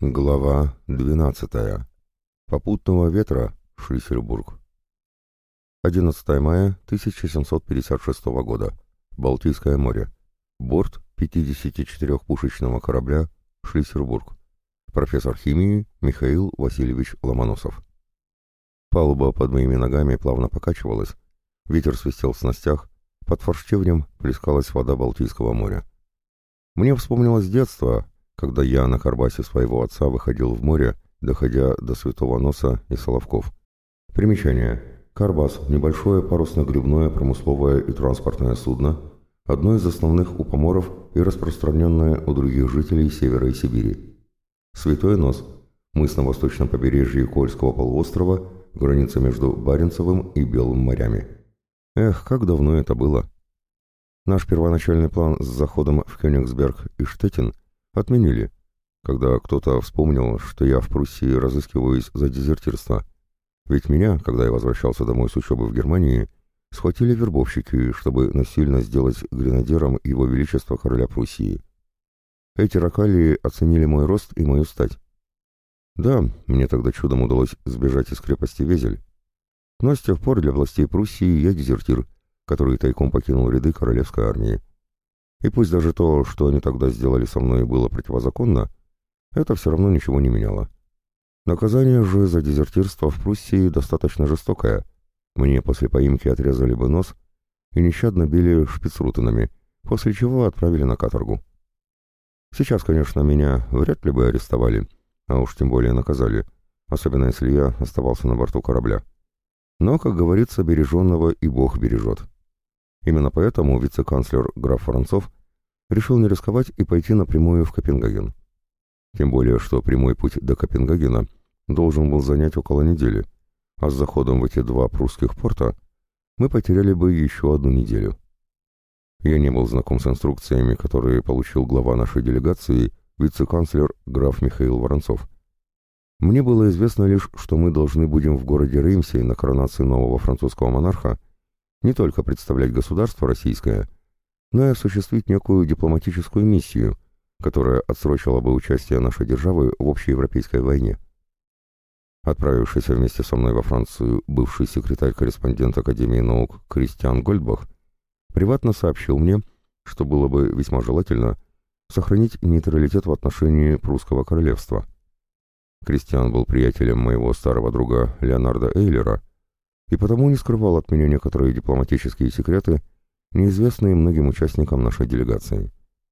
Глава 12. Попутного ветра, Шлиссельбург. 11 мая 1756 года. Балтийское море. Борт 54-пушечного корабля «Шлиссельбург». Профессор химии Михаил Васильевич Ломоносов. Палуба под моими ногами плавно покачивалась, ветер свистел в снастях, под форштевнем плескалась вода Балтийского моря. Мне вспомнилось детство, когда я на карбасе своего отца выходил в море, доходя до Святого Носа и Соловков. Примечание. Карбас – небольшое парусно-гребное промысловое и транспортное судно, одно из основных у поморов и распространенное у других жителей Севера и Сибири. Святой Нос – мыс на восточном побережье Кольского полуострова, граница между Баренцевым и Белым морями. Эх, как давно это было! Наш первоначальный план с заходом в Кёнигсберг и Штеттин отменили, когда кто-то вспомнил, что я в Пруссии разыскиваюсь за дезертирство. Ведь меня, когда я возвращался домой с учебы в Германии, схватили вербовщики, чтобы насильно сделать гренадером Его Величества короля Пруссии. Эти ракалии оценили мой рост и мою стать. Да, мне тогда чудом удалось сбежать из крепости Везель. Но с тех пор для властей Пруссии я дезертир, который тайком покинул ряды королевской армии. И пусть даже то, что они тогда сделали со мной, было противозаконно, это все равно ничего не меняло. Наказание же за дезертирство в Пруссии достаточно жестокое. Мне после поимки отрезали бы нос и нещадно били шпицрутенами, после чего отправили на каторгу. Сейчас, конечно, меня вряд ли бы арестовали, а уж тем более наказали, особенно если я оставался на борту корабля. Но, как говорится, береженного и Бог бережет. Именно поэтому вице-канцлер граф Воронцов решил не рисковать и пойти напрямую в Копенгаген. Тем более, что прямой путь до Копенгагена должен был занять около недели, а с заходом в эти два прусских порта мы потеряли бы еще одну неделю. Я не был знаком с инструкциями, которые получил глава нашей делегации, вице-канцлер граф Михаил Воронцов. Мне было известно лишь, что мы должны будем в городе Реймсе на коронации нового французского монарха не только представлять государство российское, но и осуществить некую дипломатическую миссию, которая отсрочила бы участие нашей державы в общеевропейской войне. Отправившийся вместе со мной во Францию бывший секретарь-корреспондент Академии наук Кристиан Гольдбах приватно сообщил мне, что было бы весьма желательно сохранить нейтралитет в отношении прусского королевства. Кристиан был приятелем моего старого друга Леонарда Эйлера, и потому не скрывал от меня некоторые дипломатические секреты, неизвестные многим участникам нашей делегации.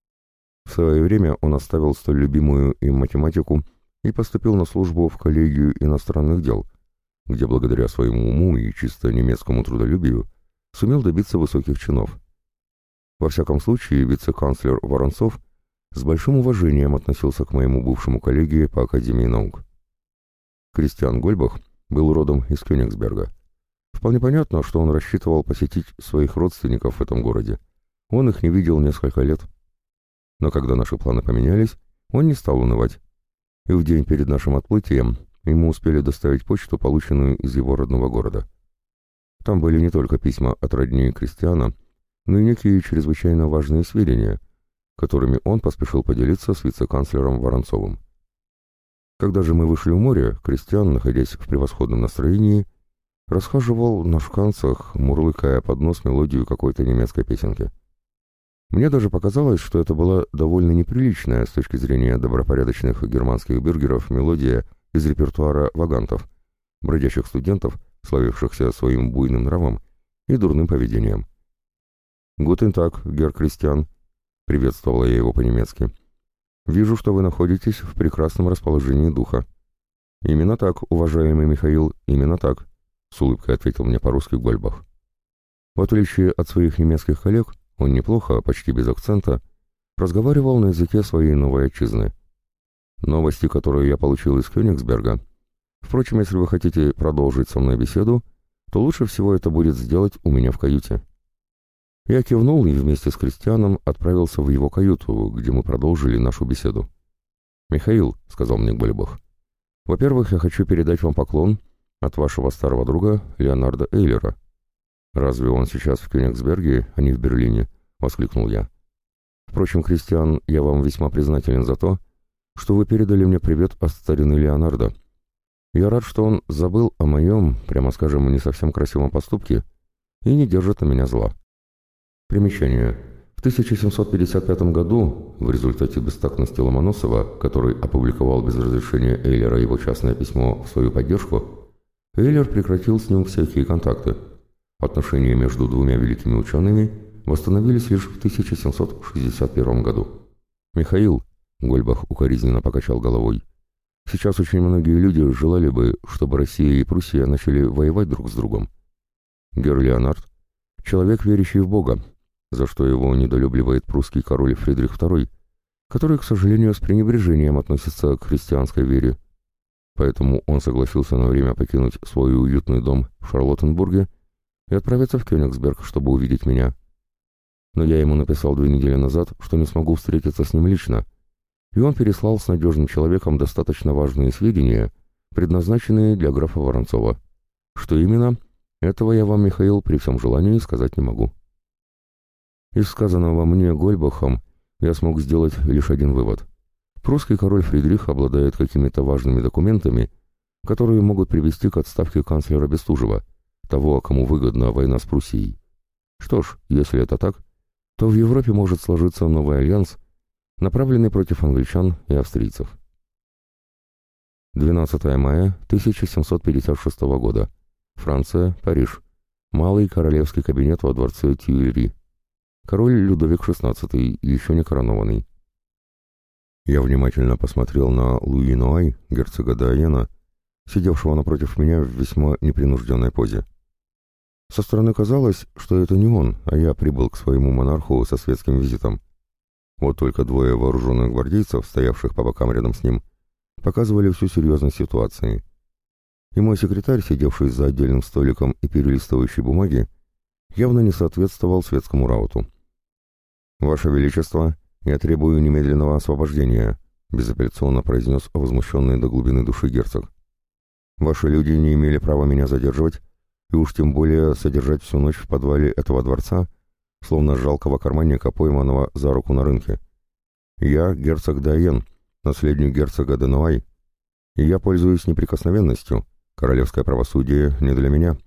В свое время он оставил столь любимую им математику и поступил на службу в коллегию иностранных дел, где благодаря своему уму и чисто немецкому трудолюбию сумел добиться высоких чинов. Во всяком случае, вице-канцлер Воронцов с большим уважением относился к моему бывшему коллеге по Академии наук. Кристиан Гольбах был родом из Кёнигсберга. Вполне понятно, что он рассчитывал посетить своих родственников в этом городе. Он их не видел несколько лет. Но когда наши планы поменялись, он не стал унывать. И в день перед нашим отплытием ему успели доставить почту, полученную из его родного города. Там были не только письма от родни Кристиана, но и некие чрезвычайно важные сведения, которыми он поспешил поделиться с вице-канцлером Воронцовым. Когда же мы вышли в море, Кристиан, находясь в превосходном настроении, расхаживал на шканцах, мурлыкая под нос мелодию какой-то немецкой песенки. Мне даже показалось, что это была довольно неприличная с точки зрения добропорядочных германских бюргеров мелодия из репертуара вагантов, бродячих студентов, славившихся своим буйным нравом и дурным поведением. «Гутен так, герр Кристиан», — приветствовала я его по-немецки. «Вижу, что вы находитесь в прекрасном расположении духа». «Именно так, уважаемый Михаил, именно так», — с улыбкой ответил мне по-русски Гольбах. В отличие от своих немецких коллег, он неплохо, почти без акцента, разговаривал на языке своей новой отчизны. Новости, которые я получил из Кёнигсберга. Впрочем, если вы хотите продолжить со мной беседу, то лучше всего это будет сделать у меня в каюте. Я кивнул и вместе с Кристианом отправился в его каюту, где мы продолжили нашу беседу. «Михаил», — сказал мне Гольбах, — «во-первых, я хочу передать вам поклон от вашего старого друга Леонарда Эйлера». «Разве он сейчас в Кёнигсберге, а не в Берлине?» — воскликнул я. «Впрочем, Кристиан, я вам весьма признателен за то, что вы передали мне привет от старины Леонардо. Я рад, что он забыл о моем, прямо скажем, не совсем красивом поступке и не держит на меня зла. Примечание. В 1755 году, в результате бестактности Ломоносова, который опубликовал без разрешения Эйлера его частное письмо в свою поддержку, Эйлер прекратил с ним всякие контакты. Отношения между двумя великими учеными восстановились лишь в 1761 году. «Михаил», — Гольбах укоризненно покачал головой, — «сейчас очень многие люди желали бы, чтобы Россия и Пруссия начали воевать друг с другом. Герр Леонард — человек, верящий в Бога, за что его недолюбливает прусский король Фридрих II, который, к сожалению, с пренебрежением относится к христианской вере. Поэтому он согласился на время покинуть свой уютный дом в Шарлоттенбурге и отправиться в Кёнигсберг, чтобы увидеть меня. Но я ему написал 2 недели назад, что не смогу встретиться с ним лично, и он переслал с надежным человеком достаточно важные сведения, предназначенные для графа Воронцова. Что именно, этого я вам, Михаил, при всем желании сказать не могу. Из сказанного мне Гольбахом я смог сделать лишь один вывод. Прусский король Фридрих обладает какими-то важными документами, которые могут привести к отставке канцлера Бестужева, того, кому выгодна война с Пруссией. Что ж, если это так, то в Европе может сложиться новый альянс, направленный против англичан и австрийцев. 12 мая 1756 года. Франция, Париж. Малый королевский кабинет во дворце Тюильри. Король Людовик XVI, еще не коронованный. Я внимательно посмотрел на Луи Нуай, герцога Д'Айена, сидевшего напротив меня в весьма непринужденной позе. Со стороны казалось, что это не он, а я прибыл к своему монарху со светским визитом. Вот только 2 вооруженных гвардейцев, стоявших по бокам рядом с ним, показывали всю серьезность ситуации. И мой секретарь, сидевший за отдельным столиком и перелистывающий бумаги, явно не соответствовал светскому рауту. «Ваше Величество, я требую немедленного освобождения», безапелляционно произнес возмущенный до глубины души герцог. «Ваши люди не имели права меня задерживать, и уж тем более содержать всю ночь в подвале этого дворца, словно жалкого карманника, пойманного за руку на рынке. Я герцог Д'Айен, наследник герцога де Нуай, и я пользуюсь неприкосновенностью, королевское правосудие не для меня».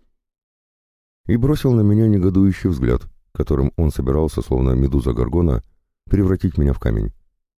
И бросил на меня негодующий взгляд, которым он собирался, словно медуза Горгона, превратить меня в камень.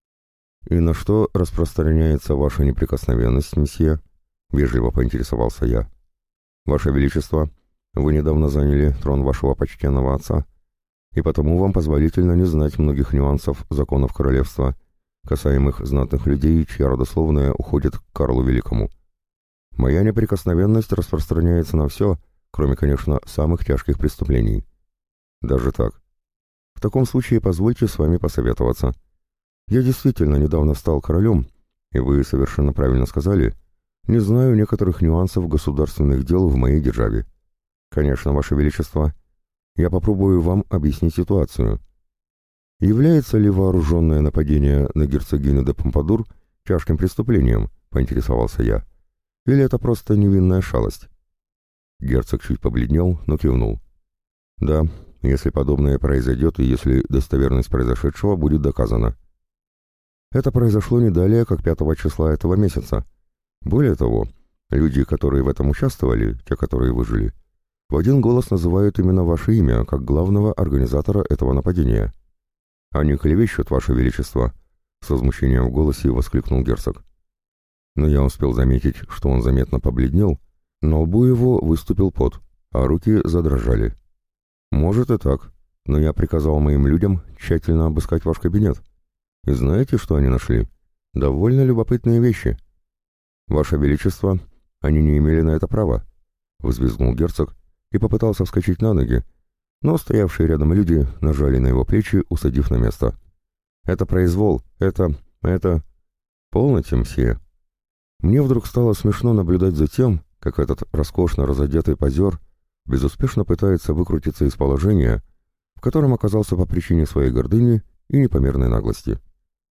«И на что распространяется ваша неприкосновенность, месье?» — вежливо поинтересовался я. «Ваше Величество, вы недавно заняли трон вашего почтенного отца, и потому вам позволительно не знать многих нюансов законов королевства, касаемых знатных людей, чья родословная уходит к Карлу Великому. Моя неприкосновенность распространяется на все, кроме, конечно, самых тяжких преступлений. Даже так. В таком случае позвольте с вами посоветоваться. Я действительно недавно стал королем, и вы совершенно правильно сказали, не знаю некоторых нюансов государственных дел в моей державе. Конечно, Ваше Величество, я попробую вам объяснить ситуацию. Является ли вооруженное нападение на герцогиню де Помпадур тяжким преступлением, поинтересовался я, или это просто невинная шалость? Герцог чуть побледнел, но кивнул. Да, если подобное произойдет и если достоверность произошедшего будет доказана. Это произошло не далее, как 5 числа этого месяца. Более того, люди, которые в этом участвовали, те, которые выжили, в один голос называют именно ваше имя, как главного организатора этого нападения. Они клевещут, Ваше Величество, с возмущением в голосе воскликнул герцог. Но я успел заметить, что он заметно побледнел, на лбу его выступил пот, а руки задрожали. Может и так, но я приказал моим людям тщательно обыскать ваш кабинет. И знаете, что они нашли? Довольно любопытные вещи. Ваше Величество, они не имели на это права, взвизгнул герцог и попытался вскочить на ноги, но стоявшие рядом люди нажали на его плечи, усадив на место. Это произвол, это... Полноте, мсье. Мне вдруг стало смешно наблюдать за тем, как этот роскошно разодетый позер безуспешно пытается выкрутиться из положения, в котором оказался по причине своей гордыни и непомерной наглости.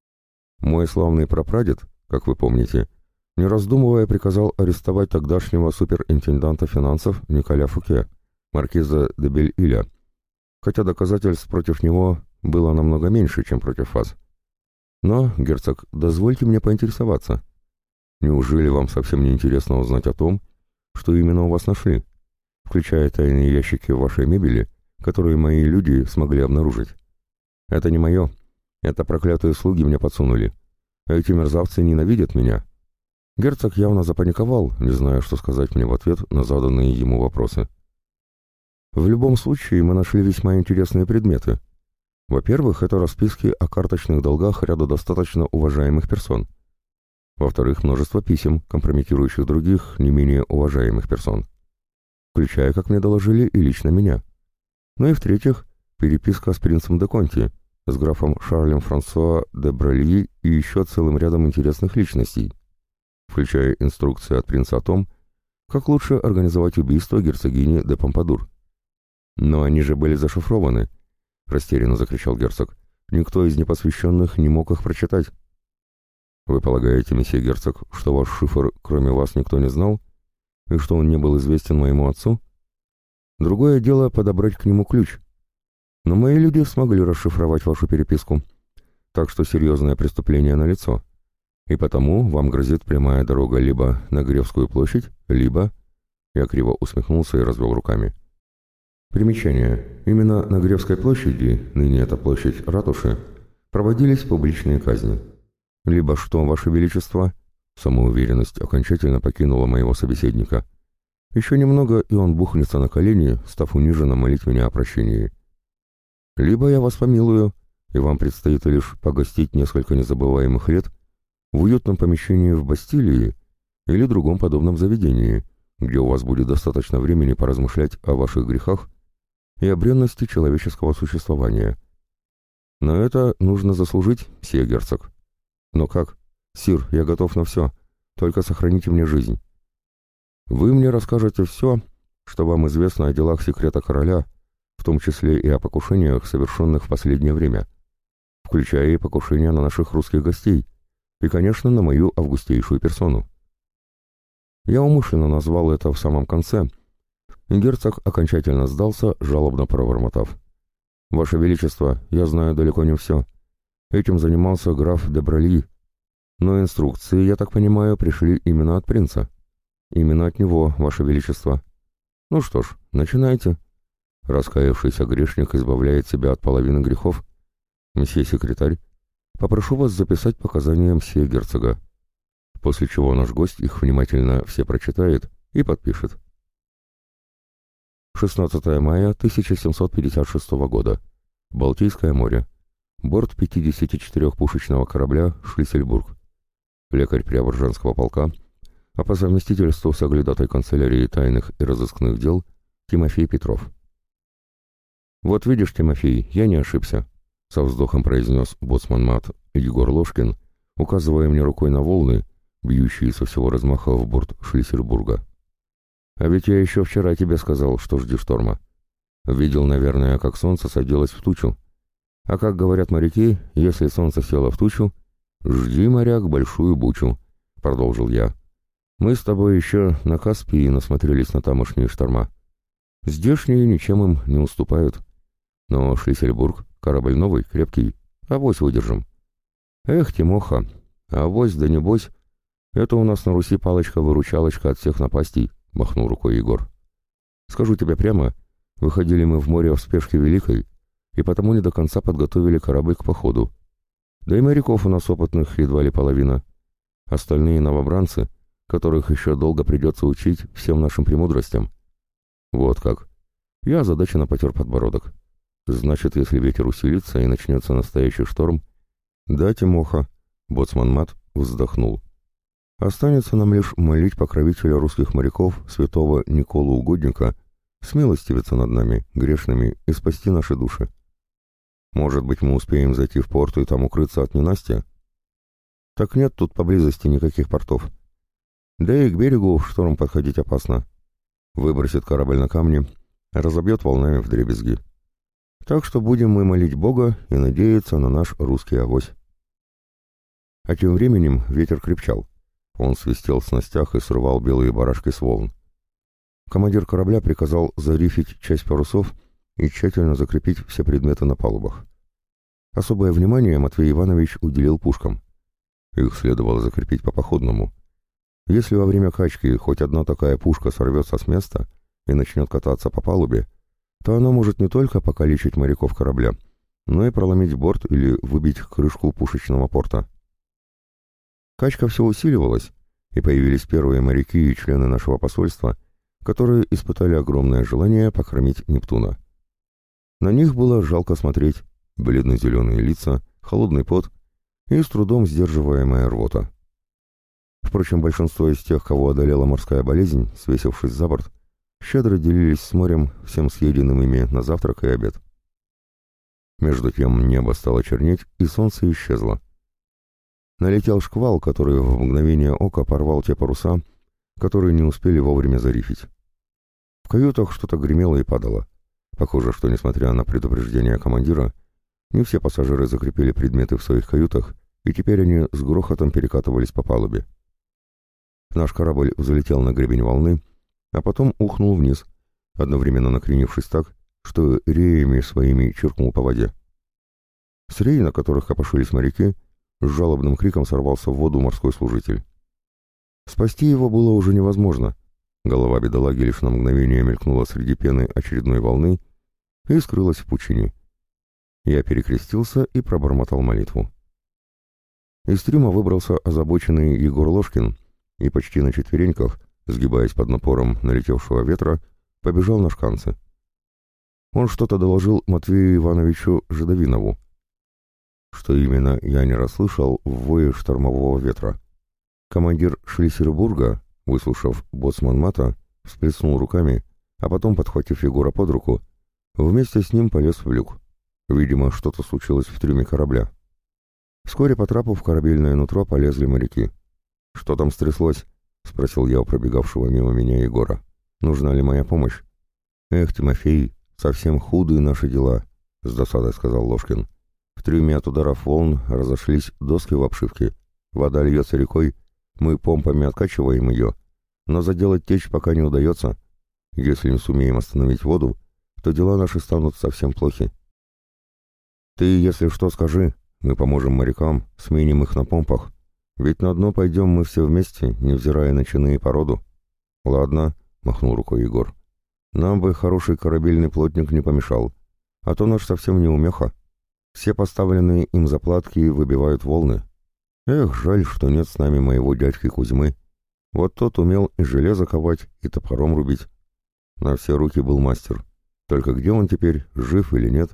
Мой славный прапрадед, как вы помните, не раздумывая приказал арестовать тогдашнего суперинтенданта финансов Николя Фуке, маркиза де Бель-Иля, хотя доказательств против него было намного меньше, чем против вас. Но, герцог, дозвольте мне поинтересоваться. Неужели вам совсем не интересно узнать о том, что именно у вас нашли, включая тайные ящики вашей мебели, которые мои люди смогли обнаружить? Это не мое. Это проклятые слуги мне подсунули. Эти мерзавцы ненавидят меня. Герцог явно запаниковал, не зная, что сказать мне в ответ на заданные ему вопросы. В любом случае, мы нашли весьма интересные предметы. Во-первых, это расписки о карточных долгах ряда достаточно уважаемых персон. Во-вторых, множество писем, компрометирующих других, не менее уважаемых персон. Включая, как мне доложили, и лично меня. Ну и в-третьих, переписка с принцем де Конти, с графом Шарлем Франсуа де Бральи и еще целым рядом интересных личностей, включая инструкции от принца о том, как лучше организовать убийство герцогини де Помпадур. «Но они же были зашифрованы», — растерянно закричал герцог. «Никто из непосвященных не мог их прочитать». «Вы полагаете, месье герцог, что ваш шифр, кроме вас, никто не знал, и что он не был известен моему отцу? Другое дело подобрать к нему ключ. Но мои люди смогли расшифровать вашу переписку, так что серьезное преступление налицо, и потому вам грозит прямая дорога либо на Гревскую площадь, либо...» Я криво усмехнулся и развел руками. Примечание. Именно на Гревской площади, ныне это площадь ратуши, проводились публичные казни. Либо что, Ваше Величество? Самоуверенность окончательно покинула моего собеседника. Еще немного, и он бухнется на колени, став униженно молить меня о прощении. Либо я вас помилую, и вам предстоит лишь погостить несколько незабываемых лет в уютном помещении в Бастилии или другом подобном заведении, где у вас будет достаточно времени поразмышлять о ваших грехах и о бренности человеческого существования. Но это нужно заслужить, сия герцог. Но как? Сир, я готов на все, только сохраните мне жизнь. Вы мне расскажете все, что вам известно о делах секрета короля, в том числе и о покушениях, совершенных в последнее время, включая и покушения на наших русских гостей, и, конечно, на мою августейшую персону. Я умышленно назвал это в самом конце, и герцог окончательно сдался, жалобно пробормотав. «Ваше Величество, я знаю далеко не все. Этим занимался граф де Бральи. Но инструкции, я так понимаю, пришли именно от принца. Именно от него, Ваше Величество. Ну что ж, начинайте». Раскаявшийся грешник избавляет себя от половины грехов. «Мсье секретарь, попрошу вас записать показания мсье герцога», после чего наш гость их внимательно все прочитает и подпишет. 16 мая 1756 года. Балтийское море. Борт 54-пушечного корабля «Шлиссельбург». Лекарь Преображенского полка, а по совместительству соглядатой канцелярии тайных и разыскных дел Тимофей Петров. «Вот видишь, Тимофей, я не ошибся», — со вздохом произнес боцман-мат Егор Ложкин, указывая мне рукой на волны, бьющие со всего размаха в борт Шлиссельбурга. «А ведь я еще вчера тебе сказал, что жди шторма. Видел, наверное, как солнце садилось в тучу. А как говорят моряки, если солнце село в тучу, жди, моряк, большую бучу», — продолжил я. «Мы с тобой еще на Каспии насмотрелись на тамошние шторма. Здешние ничем им не уступают. Но Шлиссельбург — корабль новый, крепкий, авось выдержим». «Эх, Тимоха, авось да небось, это у нас на Руси палочка-выручалочка от всех напастей», — махнул рукой Егор. «Скажу тебе прямо, выходили мы в море в спешке великой, и потому не до конца подготовили корабль к походу. Да и моряков у нас опытных едва ли половина. Остальные новобранцы, которых еще долго придется учить всем нашим премудростям». «Вот как». Я озадаченно потер подбородок. «Значит, если ветер усилится и начнется настоящий шторм...» «Да, Тимоха», — боцман-мат вздохнул. «Останется нам лишь молить покровителя русских моряков, святого Николу Угодника, смилостивиться над нами, грешными, и спасти наши души. Может быть, мы успеем зайти в порт и там укрыться от ненастья? Так нет тут поблизости никаких портов. Да и к берегу в шторм подходить опасно. Выбросит корабль на камни, разобьет волнами вдребезги. Так что будем мы молить Бога и надеяться на наш русский авось». А тем временем ветер крепчал. Он свистел в снастях и срывал белые барашки с волн. Командир корабля приказал зарифить часть парусов и тщательно закрепить все предметы на палубах. Особое внимание Матвей Иванович уделил пушкам. Их следовало закрепить по походному. Если во время качки хоть одна такая пушка сорвется с места и начнет кататься по палубе, то она может не только покалечить моряков корабля, но и проломить борт или выбить крышку пушечного порта. Качка все усиливалась, и появились первые моряки и члены нашего посольства, которые испытали огромное желание покормить Нептуна. На них было жалко смотреть: бледно-зеленые лица, холодный пот и с трудом сдерживаемая рвота. Впрочем, большинство из тех, кого одолела морская болезнь, свесившись за борт, щедро делились с морем всем съеденным ими на завтрак и обед. Между тем небо стало чернеть, и солнце исчезло. Налетел шквал, который в мгновение ока порвал те паруса, которые не успели вовремя зарифить. В каютах что-то гремело и падало. Похоже, что, несмотря на предупреждение командира, не все пассажиры закрепили предметы в своих каютах, и теперь они с грохотом перекатывались по палубе. Наш корабль взлетел на гребень волны, а потом ухнул вниз, одновременно накренившись так, что реями своими чиркнул по воде. С рей, на которых копошились моряки, с жалобным криком сорвался в воду морской служитель. Спасти его было уже невозможно. Голова бедолаги лишь на мгновение мелькнула среди пены очередной волны и скрылась в пучине. Я перекрестился и пробормотал молитву. Из трюма выбрался озабоченный Егор Ложкин и почти на четвереньках, сгибаясь под напором налетевшего ветра, побежал на шканцы. Он что-то доложил Матвею Ивановичу Жидовинову. Что именно, я не расслышал в вое штормового ветра. Командир Шлиссельбурга, выслушав боцман мата, всплеснул руками, а потом, подхватив Егора под руку, вместе с ним полез в люк. Видимо, что-то случилось в трюме корабля. Вскоре по трапу в корабельное нутро полезли моряки. «Что там стряслось?» — спросил я у пробегавшего мимо меня Егора. «Нужна ли моя помощь?» «Эх, Тимофей, совсем худые наши дела», — с досадой сказал Ложкин. «В трюме от ударов волн разошлись доски в обшивке. Вода льется рекой, мы помпами откачиваем ее, но заделать течь пока не удается. Если не сумеем остановить воду, то дела наши станут совсем плохи. Ты, если что, скажи, мы поможем морякам, сменим их на помпах. Ведь на дно пойдем мы все вместе, невзирая на чины и породу». «Ладно», — махнул рукой Егор. «Нам бы хороший корабельный плотник не помешал, а то наш совсем не умеха. Все поставленные им заплатки выбивают волны. Эх, жаль, что нет с нами моего дядьки Кузьмы. Вот тот умел и железо ковать, и топором рубить. На все руки был мастер. Только где он теперь, жив или нет?»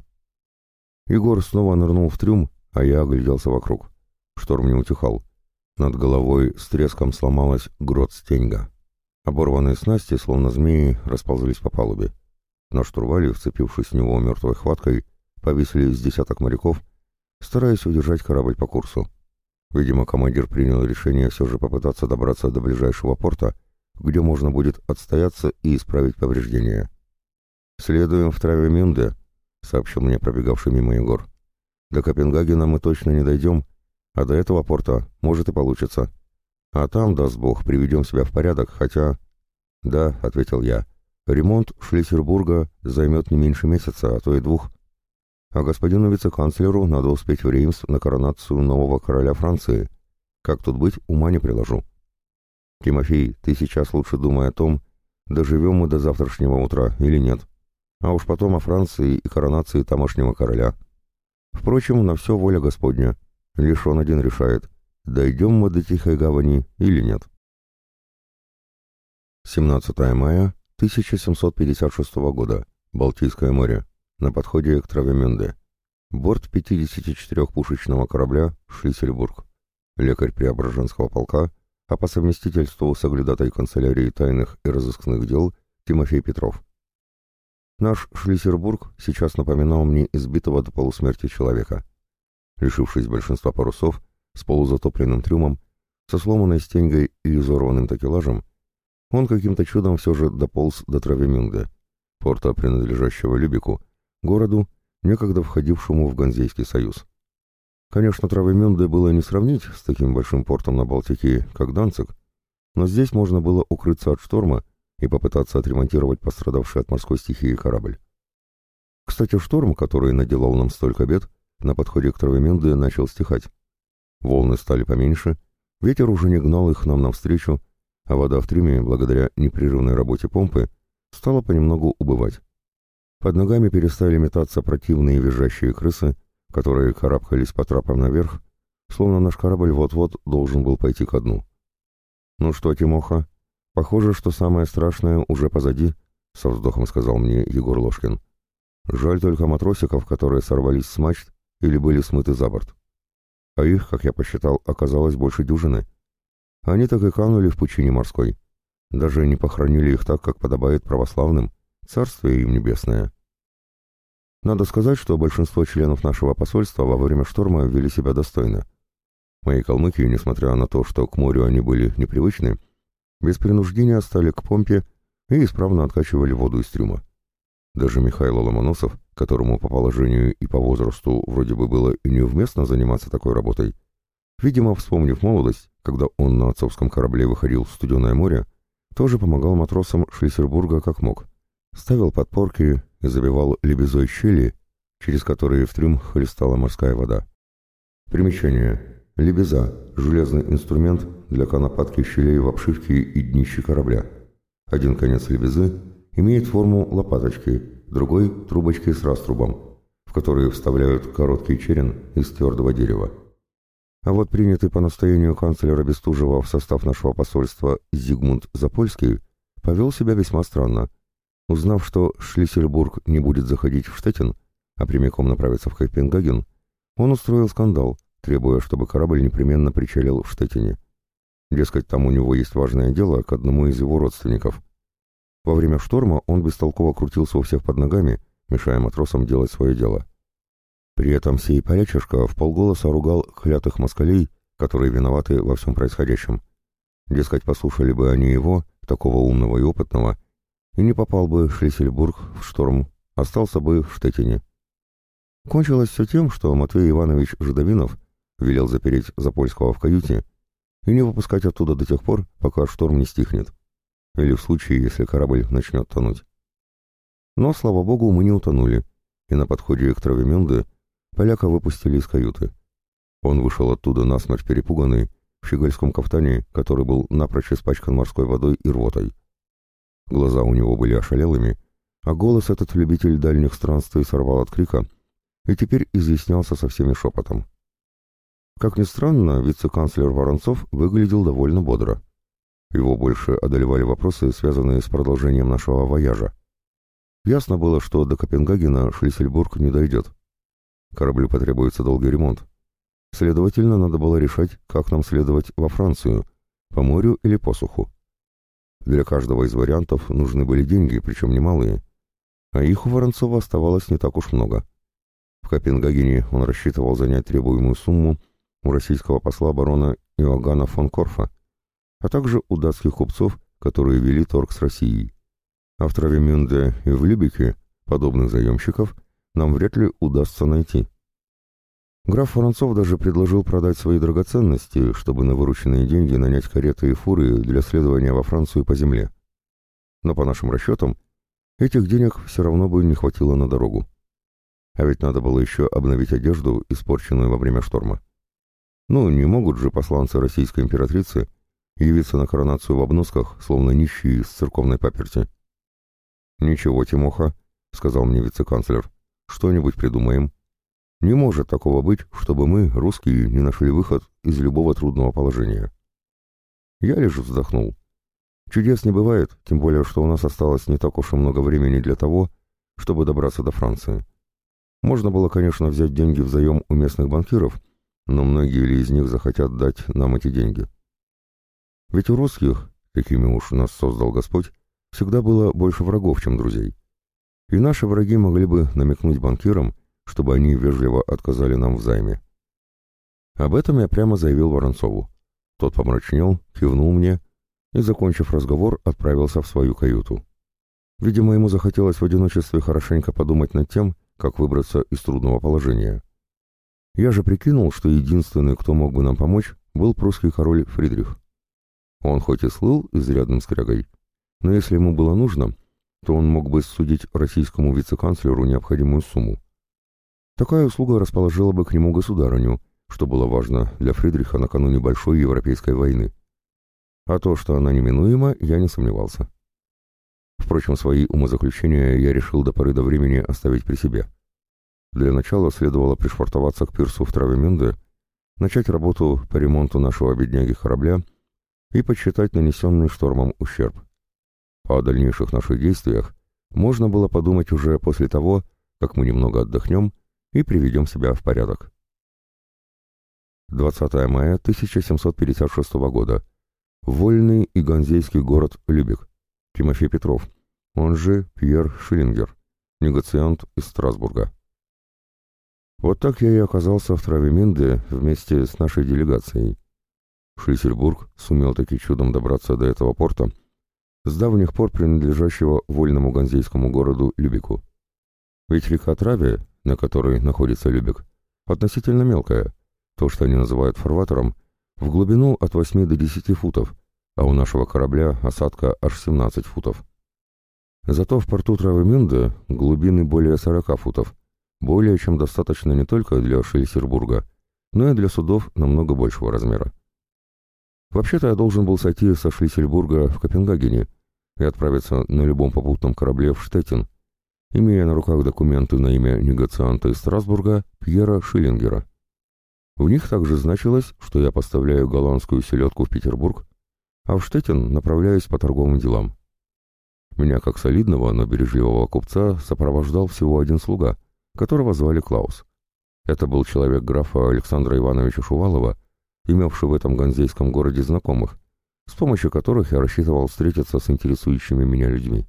Егор снова нырнул в трюм, а я огляделся вокруг. Шторм не утихал. Над головой с треском сломалась грот стеньга. Оборванные снасти, словно змеи, расползлись по палубе. На штурвале, вцепившись в него мертвой хваткой, повисли с десяток моряков, стараясь удержать корабль по курсу. Видимо, командир принял решение все же попытаться добраться до ближайшего порта, где можно будет отстояться и исправить повреждения. «Следуем в Травемюнде», — сообщил мне пробегавший мимо Егор. «До Копенгагена мы точно не дойдем, а до этого порта может и получится. А там, даст Бог, приведем себя в порядок, хотя...» «Да», — ответил я, — «ремонт Шлиссельбурга займет не меньше месяца, а то и 2. А господину вице-канцлеру надо успеть в Реймс на коронацию нового короля Франции. Как тут быть, ума не приложу. Тимофей, ты сейчас лучше думай о том, доживем мы до завтрашнего утра или нет. А уж потом о Франции и коронации тамошнего короля. Впрочем, на все воля Господня. Лишь он один решает, дойдем мы до Тихой гавани или нет». 17 мая 1756 года. Балтийское море. На подходе к Травемюнде. Борт 54-пушечного корабля «Шлиссельбург». Лекарь Преображенского полка, а по совместительству соглядатай канцелярии тайных и разыскных дел Тимофей Петров. Наш Шлиссельбург сейчас напоминал мне избитого до полусмерти человека. Лишившись большинства парусов, с полузатопленным трюмом, со сломанной стеньгой и изорванным такелажем, он каким-то чудом все же дополз до Травемюнде, порта, принадлежащего Любеку, городу, некогда входившему в Ганзейский союз. Конечно, Травемюнде было не сравнить с таким большим портом на Балтике, как Данциг, но здесь можно было укрыться от шторма и попытаться отремонтировать пострадавший от морской стихии корабль. Кстати, шторм, который наделал нам столько бед, на подходе к Травемünde начал стихать. Волны стали поменьше, ветер уже не гнал их нам навстречу, а вода в трюме, благодаря непрерывной работе помпы, стала понемногу убывать. Под ногами перестали метаться противные визжащие крысы, которые карабкались по трапам наверх, словно наш корабль вот-вот должен был пойти ко дну. «Ну что, Тимоха, похоже, что самое страшное уже позади», — со вздохом сказал мне Егор Ложкин. «Жаль только матросиков, которые сорвались с мачт или были смыты за борт. А их, как я посчитал, оказалось больше дюжины. Они так и канули в пучине морской. Даже не похоронили их так, как подобает православным. Царствие им небесное». Надо сказать, что большинство членов нашего посольства во время шторма вели себя достойно. Мои калмыки, несмотря на то, что к морю они были непривычны, без принуждения стали к помпе и исправно откачивали воду из трюма. Даже Михаил Ломоносов, которому по положению и по возрасту вроде бы было и неуместно заниматься такой работой, видимо, вспомнив молодость, когда он на отцовском корабле выходил в студеное море, тоже помогал матросам Шлиссельбурга как мог. Ставил подпорки и забивал лебезой щели, через которые в трюм хлестала морская вода. Примечание. Лебеза – железный инструмент для конопатки щелей в обшивке и днище корабля. Один конец лебезы имеет форму лопаточки, другой – трубочки с раструбом, в которые вставляют короткий черен из твердого дерева. А вот принятый по настоянию канцлера Бестужева в состав нашего посольства Зигмунд Запольский повел себя весьма странно. Узнав, что Шлиссельбург не будет заходить в Штеттин, а прямиком направится в Копенгаген, он устроил скандал, требуя, чтобы корабль непременно причалил в Штеттине. Дескать, там у него есть важное дело к одному из его родственников. Во время шторма он бестолково крутился у всех под ногами, мешая матросам делать свое дело. При этом сей полячишка вполголоса ругал клятых москалей, которые виноваты во всем происходящем. Дескать, послушали бы они его, такого умного и опытного, и не попал бы Шлиссельбург в шторм, остался бы в Штеттине. Кончилось все тем, что Матвей Иванович Жидовинов велел запереть Запольского в каюте и не выпускать оттуда до тех пор, пока шторм не стихнет, или в случае, если корабль начнет тонуть. Но, слава богу, мы не утонули, и на подходе к Травемünde поляка выпустили из каюты. Он вышел оттуда насмерть перепуганный, в щегольском кафтане, который был напрочь испачкан морской водой и рвотой. Глаза у него были ошалелыми, а голос этот любитель дальних странствий сорвал от крика и теперь изъяснялся со всеми шепотом. Как ни странно, вице-канцлер Воронцов выглядел довольно бодро. Его больше одолевали вопросы, связанные с продолжением нашего вояжа. Ясно было, что до Копенгагена Шлиссельбург не дойдет. Кораблю потребуется долгий ремонт. Следовательно, надо было решать, как нам следовать во Францию, по морю или по суху. Для каждого из вариантов нужны были деньги, причем немалые, а их у Воронцова оставалось не так уж много. В Копенгагене он рассчитывал занять требуемую сумму у российского посла барона Иоганна фон Корфа, а также у датских купцов, которые вели торг с Россией. А в Травемünde и в Любеке подобных заемщиков нам вряд ли удастся найти. Граф Воронцов даже предложил продать свои драгоценности, чтобы на вырученные деньги нанять кареты и фуры для следования во Францию по земле. Но по нашим расчетам, этих денег все равно бы не хватило на дорогу. А ведь надо было еще обновить одежду, испорченную во время шторма. Ну, не могут же посланцы российской императрицы явиться на коронацию в обносках, словно нищие из церковной паперти. «Ничего, Тимоха», — сказал мне вице-канцлер, — «что-нибудь придумаем. Не может такого быть, чтобы мы, русские, не нашли выход из любого трудного положения». Я лишь вздохнул. Чудес не бывает, тем более, что у нас осталось не так уж и много времени для того, чтобы добраться до Франции. Можно было, конечно, взять деньги взаим у местных банкиров, но многие ли из них захотят дать нам эти деньги? Ведь у русских, какими уж нас создал Господь, всегда было больше врагов, чем друзей. И наши враги могли бы намекнуть банкирам, чтобы они вежливо отказали нам в займе. Об этом я прямо заявил Воронцову. Тот помрачнел, кивнул мне и, закончив разговор, отправился в свою каюту. Видимо, ему захотелось в одиночестве хорошенько подумать над тем, как выбраться из трудного положения. Я же прикинул, что единственный, кто мог бы нам помочь, был прусский король Фридрих. Он хоть и слыл изрядным скрягой, но если ему было нужно, то он мог бы судить российскому вице-канцлеру необходимую сумму. Такая услуга расположила бы к нему государыню, что было важно для Фридриха накануне Большой Европейской войны. А то, что она неминуема, я не сомневался. Впрочем, свои умозаключения я решил до поры до времени оставить при себе. Для начала следовало пришвартоваться к пирсу в Травемünde, начать работу по ремонту нашего бедняги-корабля и подсчитать нанесенный штормом ущерб. О дальнейших наших действиях можно было подумать уже после того, как мы немного отдохнем и приведем себя в порядок. 20 мая 1756 года. Вольный и ганзейский город Любек. Тимофей Петров, он же Пьер Шиллингер, негациант из Страсбурга. Вот так я и оказался в Травемünde вместе с нашей делегацией. Шлиссельбург сумел таки чудом добраться до этого порта, с давних пор принадлежащего вольному ганзейскому городу Любеку. Ведь река Траве, на которой находится Любек, относительно мелкая, то, что они называют фарватером, в глубину от 8 до 10 футов, а у нашего корабля осадка аж 17 футов. Зато в порту Травемünde глубины более 40 футов, более чем достаточно не только для Шлиссельбурга, но и для судов намного большего размера. Вообще-то я должен был сойти со Шлиссельбурга в Копенгагене и отправиться на любом попутном корабле в Штеттин, имея на руках документы на имя негацианта из Страсбурга Пьера Шиллингера. В них также значилось, что я поставляю голландскую селедку в Петербург, а в Штеттин направляюсь по торговым делам. Меня, как солидного, но бережливого купца, сопровождал всего один слуга, которого звали Клаус. Это был человек графа Александра Ивановича Шувалова, имевший в этом ганзейском городе знакомых, с помощью которых я рассчитывал встретиться с интересующими меня людьми.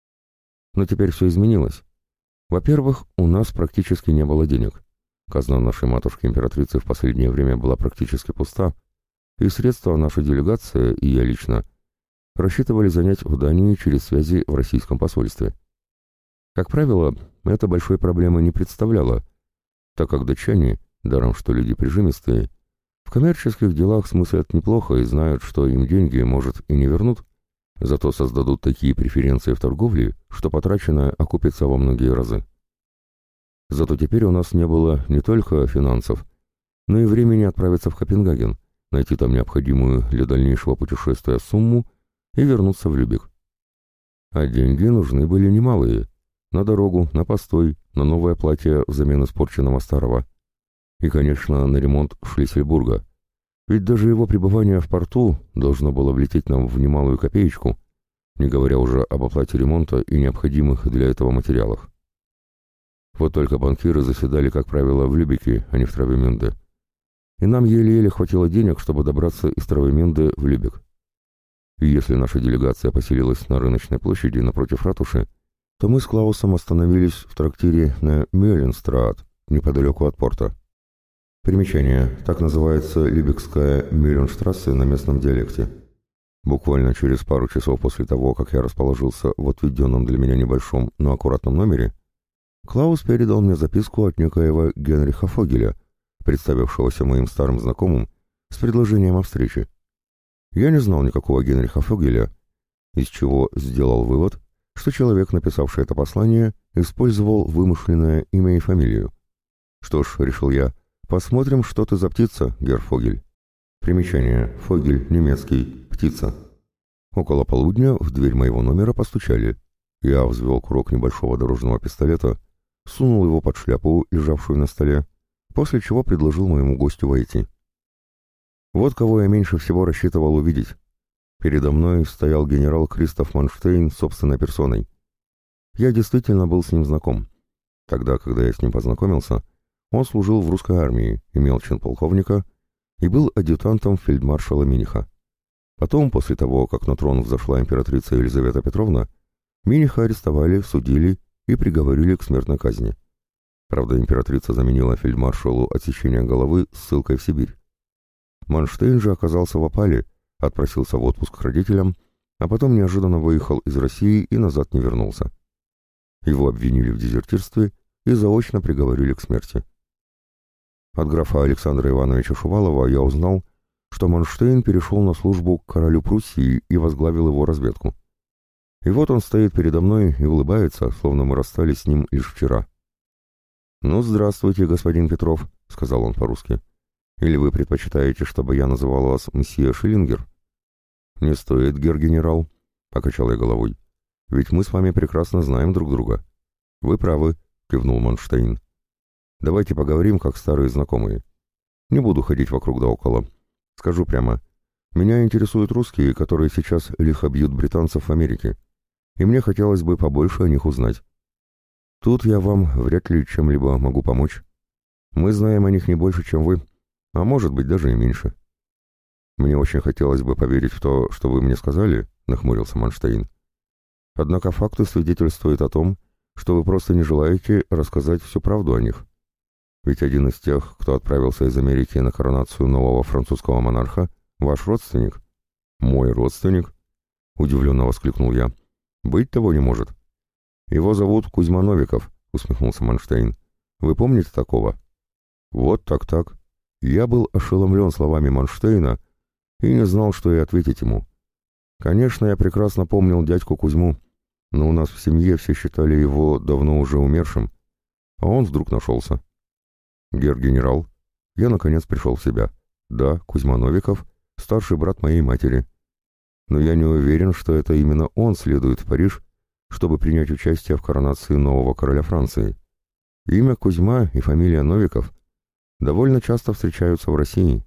Но теперь все изменилось. Во-первых, у нас практически не было денег. Казна нашей матушки-императрицы в последнее время была практически пуста, и средства наша делегация и я лично рассчитывали занять в Дании через связи в российском посольстве. Как правило, это большой проблемы не представляло, так как датчане, даром что люди прижимистые, в коммерческих делах смыслят неплохо и знают, что им деньги, может, и не вернут, зато создадут такие преференции в торговле, что потраченное окупится во многие разы. Зато теперь у нас не было не только финансов, но и времени отправиться в Копенгаген, найти там необходимую для дальнейшего путешествия сумму и вернуться в Любек. А деньги нужны были немалые. На дорогу, на постой, на новое платье взамен испорченного старого. И, конечно, на ремонт Шлиссельбурга. Ведь даже его пребывание в порту должно было влететь нам в немалую копеечку, не говоря уже об оплате ремонта и необходимых для этого материалах. Вот только банкиры заседали, как правило, в Любеке, а не в Травемünde. И нам еле-еле хватило денег, чтобы добраться из Травемünde в Любек. И если наша делегация поселилась на рыночной площади напротив ратуши, то мы с Клаусом остановились в трактире на Мюлленстраат, неподалеку от порта. Примечание. Так называется Любекская Мюлленштрассе на местном диалекте. Буквально через пару часов после того, как я расположился в отведенном для меня небольшом, но аккуратном номере, Клаус передал мне записку от некоего Генриха Фогеля, представившегося моим старым знакомым, с предложением о встрече. Я не знал никакого Генриха Фогеля, из чего сделал вывод, что человек, написавший это послание, использовал вымышленное имя и фамилию. Что ж, решил я, посмотрим, что ты за птица, герр Фогель. Примечание. Фогель, немецкий, птица. Около полудня в дверь моего номера постучали. Я взвел курок небольшого дорожного пистолета, сунул его под шляпу, лежавшую на столе, после чего предложил моему гостю войти. Вот кого я меньше всего рассчитывал увидеть. Передо мной стоял генерал Кристоф Манштейн собственной персоной. Я действительно был с ним знаком. Тогда, когда я с ним познакомился, он служил в русской армии, имел чин полковника и был адъютантом фельдмаршала Миниха. Потом, после того, как на трон взошла императрица Елизавета Петровна, Миниха арестовали, судили и приговорили к смертной казни. Правда, императрица заменила фельдмаршалу отсечение головы ссылкой в Сибирь. Манштейн же оказался в опале, отпросился в отпуск к родителям, а потом неожиданно выехал из России и назад не вернулся. Его обвинили в дезертирстве и заочно приговорили к смерти. От графа Александра Ивановича Шувалова я узнал, что Манштейн перешел на службу к королю Пруссии и возглавил его разведку. И вот он стоит передо мной и улыбается, словно мы расстались с ним лишь вчера. «Ну, здравствуйте, господин Петров», — сказал он по-русски. «Или вы предпочитаете, чтобы я называл вас мсье Шиллингер?» «Не стоит, гер-генерал», — покачал я головой. «Ведь мы с вами прекрасно знаем друг друга». «Вы правы», — кивнул Манштейн. «Давайте поговорим, как старые знакомые. Не буду ходить вокруг да около. Скажу прямо. Меня интересуют русские, которые сейчас лихо бьют британцев в Америке. И мне хотелось бы побольше о них узнать. Тут я вам вряд ли чем-либо могу помочь. Мы знаем о них не больше, чем вы, а может быть даже и меньше». «Мне очень хотелось бы поверить в то, что вы мне сказали», — нахмурился Манштейн. «Однако факты свидетельствуют о том, что вы просто не желаете рассказать всю правду о них. Ведь один из тех, кто отправился из Америки на коронацию нового французского монарха, ваш родственник». «Мой родственник?» — удивленно воскликнул я. «Быть того не может». «Его зовут Кузьма Новиков», — усмехнулся Манштейн. «Вы помните такого?» «Вот так-так». Я был ошеломлен словами Манштейна и не знал, что и ответить ему. Конечно, я прекрасно помнил дядьку Кузьму, но у нас в семье все считали его давно уже умершим, а он вдруг нашелся. «Гер-генерал, я наконец пришел в себя. Да, Кузьма Новиков, старший брат моей матери. Но я не уверен, что это именно он следует в Париж, чтобы принять участие в коронации нового короля Франции. Имя Кузьма и фамилия Новиков довольно часто встречаются в России.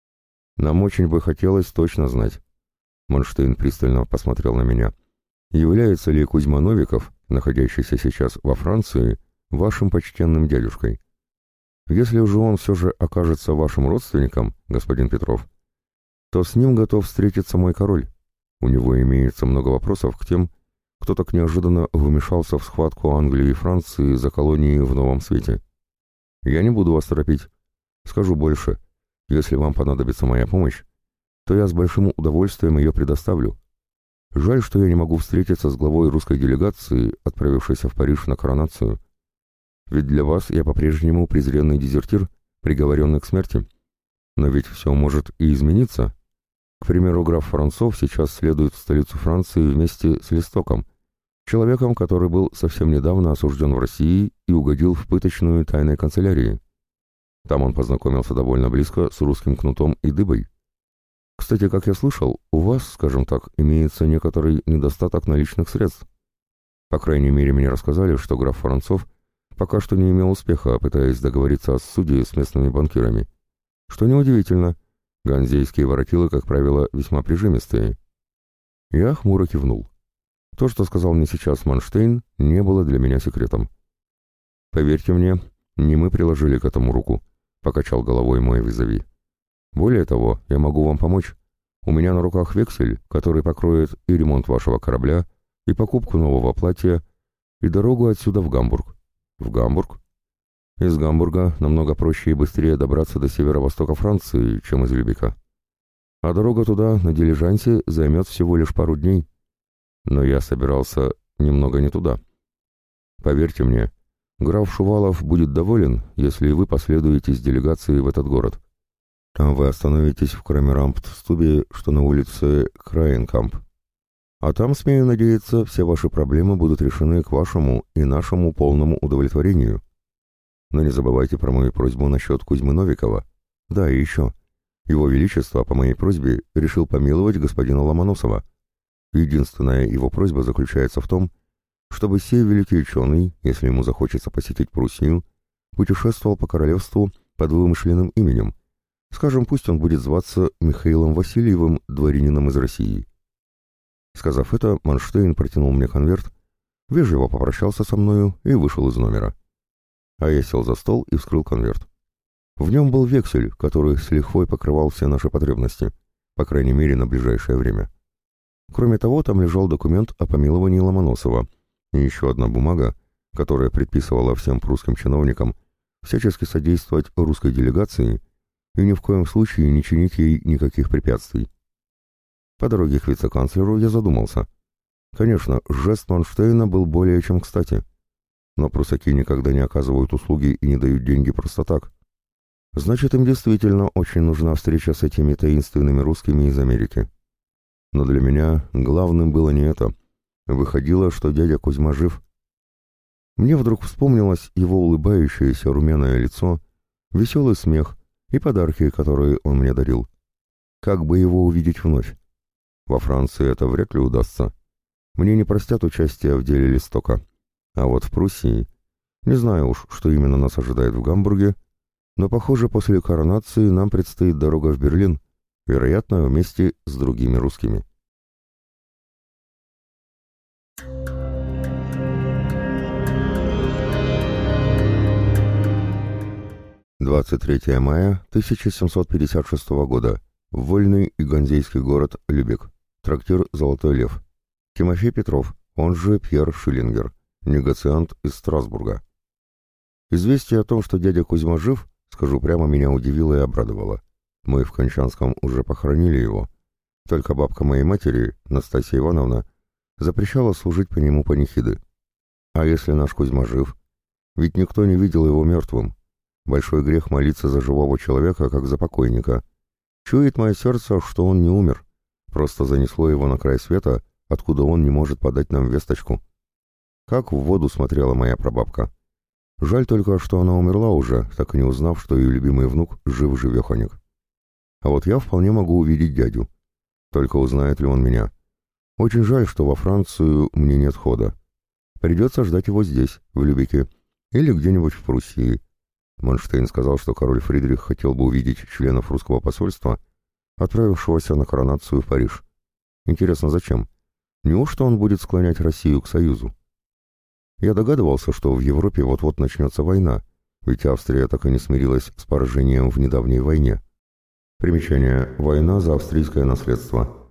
Нам очень бы хотелось точно знать». Манштейн пристально посмотрел на меня. «Является ли Кузьма Новиков, находящийся сейчас во Франции, вашим почтенным дядюшкой? Если же он все же окажется вашим родственником, господин Петров, то с ним готов встретиться мой король. У него имеется много вопросов к тем, кто так неожиданно вмешался в схватку Англии и Франции за колонии в Новом Свете. Я не буду вас торопить. Скажу больше. Если вам понадобится моя помощь, то я с большим удовольствием ее предоставлю. Жаль, что я не могу встретиться с главой русской делегации, отправившейся в Париж на коронацию. Ведь для вас я по-прежнему презренный дезертир, приговоренный к смерти. Но ведь все может и измениться. К примеру, граф Францов сейчас следует в столицу Франции вместе с Листоком, человеком, который был совсем недавно осужден в России и угодил в пыточную тайной канцелярии. Там он познакомился довольно близко с русским кнутом и дыбой. Кстати, как я слышал, у вас, скажем так, имеется некоторый недостаток наличных средств. По крайней мере, мне рассказали, что граф Францов пока что не имел успеха, пытаясь договориться о суде с местными банкирами. Что неудивительно, ганзейские воротилы, как правило, весьма прижимистые. Я хмуро кивнул. То, что сказал мне сейчас Манштейн, не было для меня секретом. «Поверьте мне, не мы приложили к этому руку», — покачал головой мой визави. «Более того, я могу вам помочь. У меня на руках вексель, который покроет и ремонт вашего корабля, и покупку нового платья, и дорогу отсюда в Гамбург». «В Гамбург?» «Из Гамбурга намного проще и быстрее добраться до северо-востока Франции, чем из Любека. А дорога туда на дилижансе займет всего лишь пару дней. Но я собирался немного не туда. Поверьте мне, граф Шувалов будет доволен, если вы последуете с делегацией в этот город. Там вы остановитесь в Крамерампт-стубе, что на улице Краенкамп. А там, смею надеяться, все ваши проблемы будут решены к вашему и нашему полному удовлетворению. Но не забывайте про мою просьбу насчет Кузьмы Новикова. Да, и еще. Его Величество по моей просьбе решил помиловать господина Ломоносова. Единственная его просьба заключается в том, чтобы сей великий ученый, если ему захочется посетить Пруссию, путешествовал по королевству под вымышленным именем. Скажем, пусть он будет зваться Михаилом Васильевым, дворянином из России. Сказав это, Манштейн протянул мне конверт, вежливо попрощался со мною и вышел из номера. А я сел за стол и вскрыл конверт. В нем был вексель, который с лихвой покрывал все наши потребности, по крайней мере, на ближайшее время. Кроме того, там лежал документ о помиловании Ломоносова и еще одна бумага, которая предписывала всем прусским чиновникам всячески содействовать русской делегации и ни в коем случае не чинить ей никаких препятствий. По дороге к вице-канцлеру я задумался. Конечно, жест Манштейна был более чем кстати, но прусаки никогда не оказывают услуги и не дают деньги просто так. Значит, им действительно очень нужна встреча с этими таинственными русскими из Америки. Но для меня главным было не это. Выходило, что дядя Кузьма жив. Мне вдруг вспомнилось его улыбающееся румяное лицо, веселый смех и подарки, которые он мне дарил. Как бы его увидеть вновь? Во Франции это вряд ли удастся. Мне не простят участие в деле Листока. А вот в Пруссии... Не знаю уж, что именно нас ожидает в Гамбурге, но, похоже, после коронации нам предстоит дорога в Берлин, вероятно, вместе с другими русскими. «23 мая 1756 года. Вольный и ганзейский город Любек. Трактир «Золотой лев». Тимофей Петров, он же Пьер Шиллингер, негациант из Страсбурга». Известие о том, что дядя Кузьма жив, скажу прямо, меня удивило и обрадовало. Мы в Кончанском уже похоронили его. Только бабка моей матери, Настасья Ивановна, запрещала служить по нему панихиды. А если наш Кузьма жив? Ведь никто не видел его мертвым. Большой грех молиться за живого человека, как за покойника. Чует мое сердце, что он не умер. Просто занесло его на край света, откуда он не может подать нам весточку. Как в воду смотрела моя прабабка. Жаль только, что она умерла уже, так и не узнав, что ее любимый внук жив-живеханик. А вот я вполне могу увидеть дядю. Только узнает ли он меня? Очень жаль, что во Францию мне нет хода. Придется ждать его здесь, в Любеке, или где-нибудь в Пруссии. Манштейн сказал, что король Фридрих хотел бы увидеть членов русского посольства, отправившегося на коронацию в Париж. Интересно, зачем? Неужто он будет склонять Россию к союзу? Я догадывался, что в Европе вот-вот начнется война, ведь Австрия так и не смирилась с поражением в недавней войне. Примечание. Война за австрийское наследство.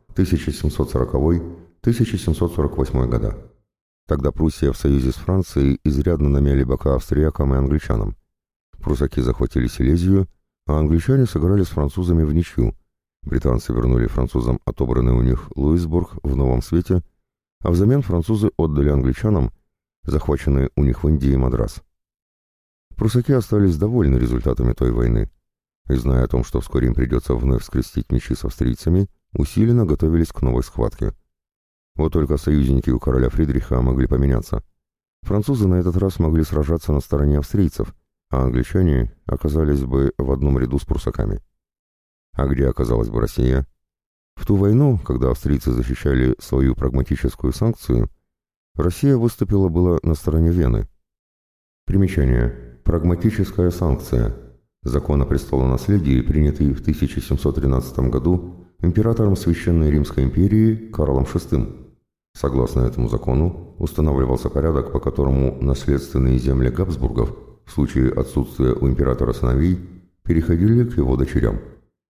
1740-1748 года. Тогда Пруссия в союзе с Францией изрядно намяли бока австриякам и англичанам. Прусаки захватили Силезию, а англичане сыграли с французами в ничью. Британцы вернули французам отобранный у них Луисбург в Новом Свете, а взамен французы отдали англичанам захваченный у них в Индии Мадрас. Прусаки остались довольны результатами той войны, и, зная о том, что вскоре им придется вновь скрестить мечи с австрийцами, усиленно готовились к новой схватке. Вот только союзники у короля Фридриха могли поменяться. Французы на этот раз могли сражаться на стороне австрийцев, а англичане оказались бы в одном ряду с прусаками. А где оказалась бы Россия? В ту войну, когда австрийцы защищали свою прагматическую санкцию, Россия выступила было на стороне Вены. Примечание. Прагматическая санкция. Закон о престолонаследии, принятый в 1713 году императором Священной Римской империи Карлом VI. Согласно этому закону, устанавливался порядок, по которому наследственные земли Габсбургов в случае отсутствия у императора сыновей переходили к его дочерям.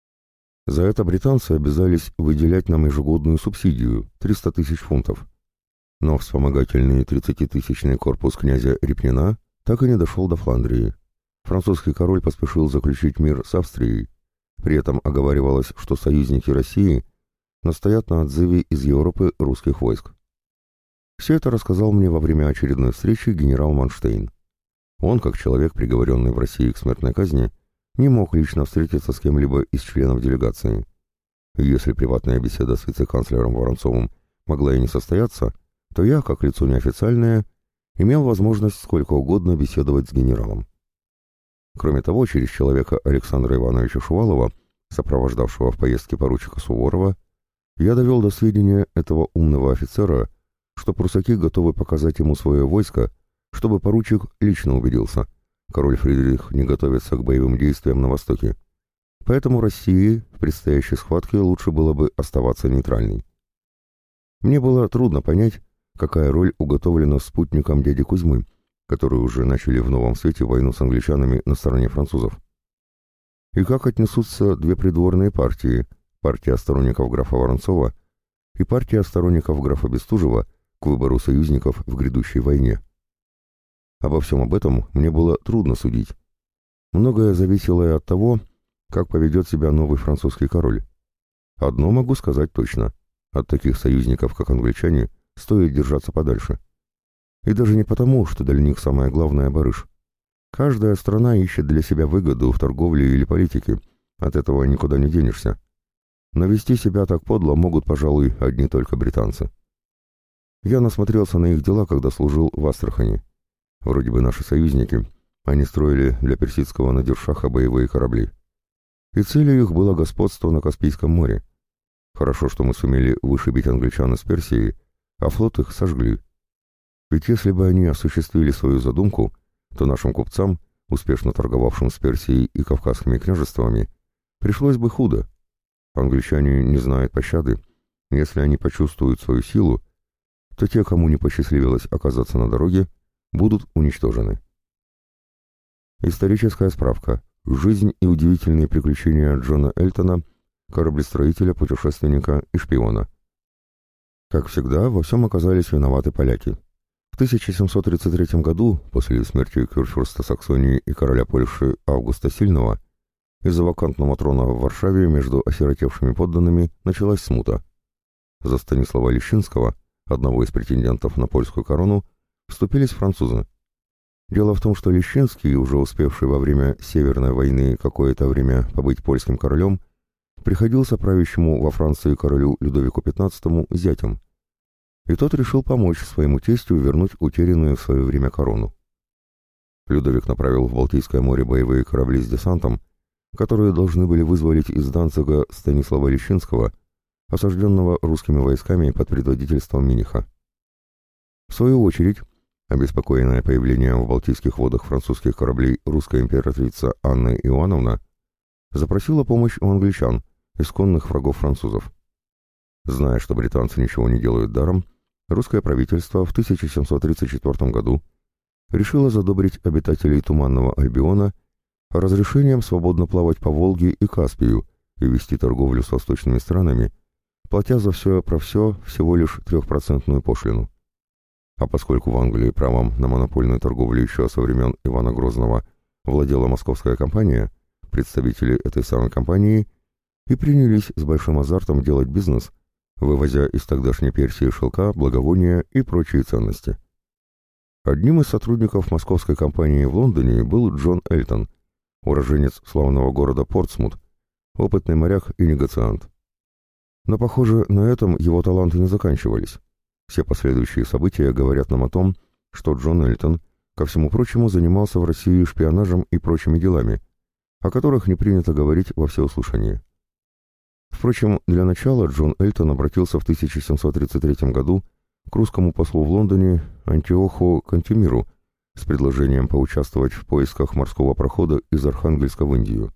За это британцы обязались выделять нам ежегодную субсидию – 300 тысяч фунтов. Но вспомогательный 30-тысячный корпус князя Репнина так и не дошел до Фландрии. Французский король поспешил заключить мир с Австрией. При этом оговаривалось, что союзники России настоят на отзыве из Европы русских войск. Все это рассказал мне во время очередной встречи генерал Манштейн. Он, как человек, приговоренный в России к смертной казни, не мог лично встретиться с кем-либо из членов делегации. Если приватная беседа с вице-канцлером Воронцовым могла и не состояться, то я, как лицо неофициальное, имел возможность сколько угодно беседовать с генералом. Кроме того, через человека Александра Ивановича Шувалова, сопровождавшего в поездке поручика Суворова, я довел до сведения этого умного офицера, что прусаки готовы показать ему свое войско, чтобы поручик лично убедился. Король Фридрих не готовится к боевым действиям на Востоке. Поэтому России в предстоящей схватке лучше было бы оставаться нейтральной. Мне было трудно понять, какая роль уготовлена спутникам дяди Кузьмы, которые уже начали в Новом Свете войну с англичанами на стороне французов. И как отнесутся две придворные партии, партия сторонников графа Воронцова и партия сторонников графа Бестужева, к выбору союзников в грядущей войне. Обо всем об этом мне было трудно судить. Многое зависело и от того, как поведет себя новый французский король. Одно могу сказать точно. От таких союзников, как англичане, стоит держаться подальше. И даже не потому, что для них самое главное — барыш. Каждая страна ищет для себя выгоду в торговле или политике, от этого никуда не денешься. Но вести себя так подло могут, пожалуй, одни только британцы. Я насмотрелся на их дела, когда служил в Астрахани. Вроде бы наши союзники, они строили для персидского надиршаха боевые корабли. И целью их было господство на Каспийском море. Хорошо, что мы сумели вышибить англичан из Персии, а флот их сожгли. Ведь если бы они осуществили свою задумку, то нашим купцам, успешно торговавшим с Персией и Кавказскими княжествами, пришлось бы худо. Англичане не знают пощады. Если они почувствуют свою силу, то те, кому не посчастливилось оказаться на дороге, будут уничтожены. Историческая справка. Жизнь и удивительные приключения Джона Элтона, кораблестроителя, путешественника и шпиона. Как всегда, во всем оказались виноваты поляки. В 1733 году, после смерти курфюрста Саксонии и короля Польши Августа Сильного, из-за вакантного трона в Варшаве между осиротевшими подданными началась смута. За Станислава Лещинского, одного из претендентов на польскую корону, вступились французы. Дело в том, что Лещинский, уже успевший во время Северной войны какое-то время побыть польским королем, приходился правящему во Франции королю Людовику XV зятем. И тот решил помочь своему тестю вернуть утерянную в свое время корону. Людовик направил в Балтийское море боевые корабли с десантом, которые должны были вызволить из Данцига Станислава Лещинского, осажденного русскими войсками под предводительством Миниха. В свою очередь, обеспокоенная появлением в Балтийских водах французских кораблей русская императрица Анна Иоанновна запросила помощь у англичан, исконных врагов французов. Зная, что британцы ничего не делают даром, русское правительство в 1734 году решило задобрить обитателей Туманного Альбиона разрешением свободно плавать по Волге и Каспию и вести торговлю с восточными странами, платя за все про все всего лишь 3% пошлину. А поскольку в Англии правом на монопольную торговлю еще со времен Ивана Грозного владела московская компания, представители этой самой компании и принялись с большим азартом делать бизнес, вывозя из тогдашней Персии шелка, благовония и прочие ценности. Одним из сотрудников московской компании в Лондоне был Джон Элтон, уроженец славного города Портсмут, опытный моряк и негациант. Но, похоже, на этом его таланты не заканчивались. Все последующие события говорят нам о том, что Джон Элтон, ко всему прочему, занимался в России шпионажем и прочими делами, о которых не принято говорить во всеуслышание. Впрочем, для начала Джон Элтон обратился в 1733 году к русскому послу в Лондоне Антиоху Кантемиру с предложением поучаствовать в поисках морского прохода из Архангельска в Индию.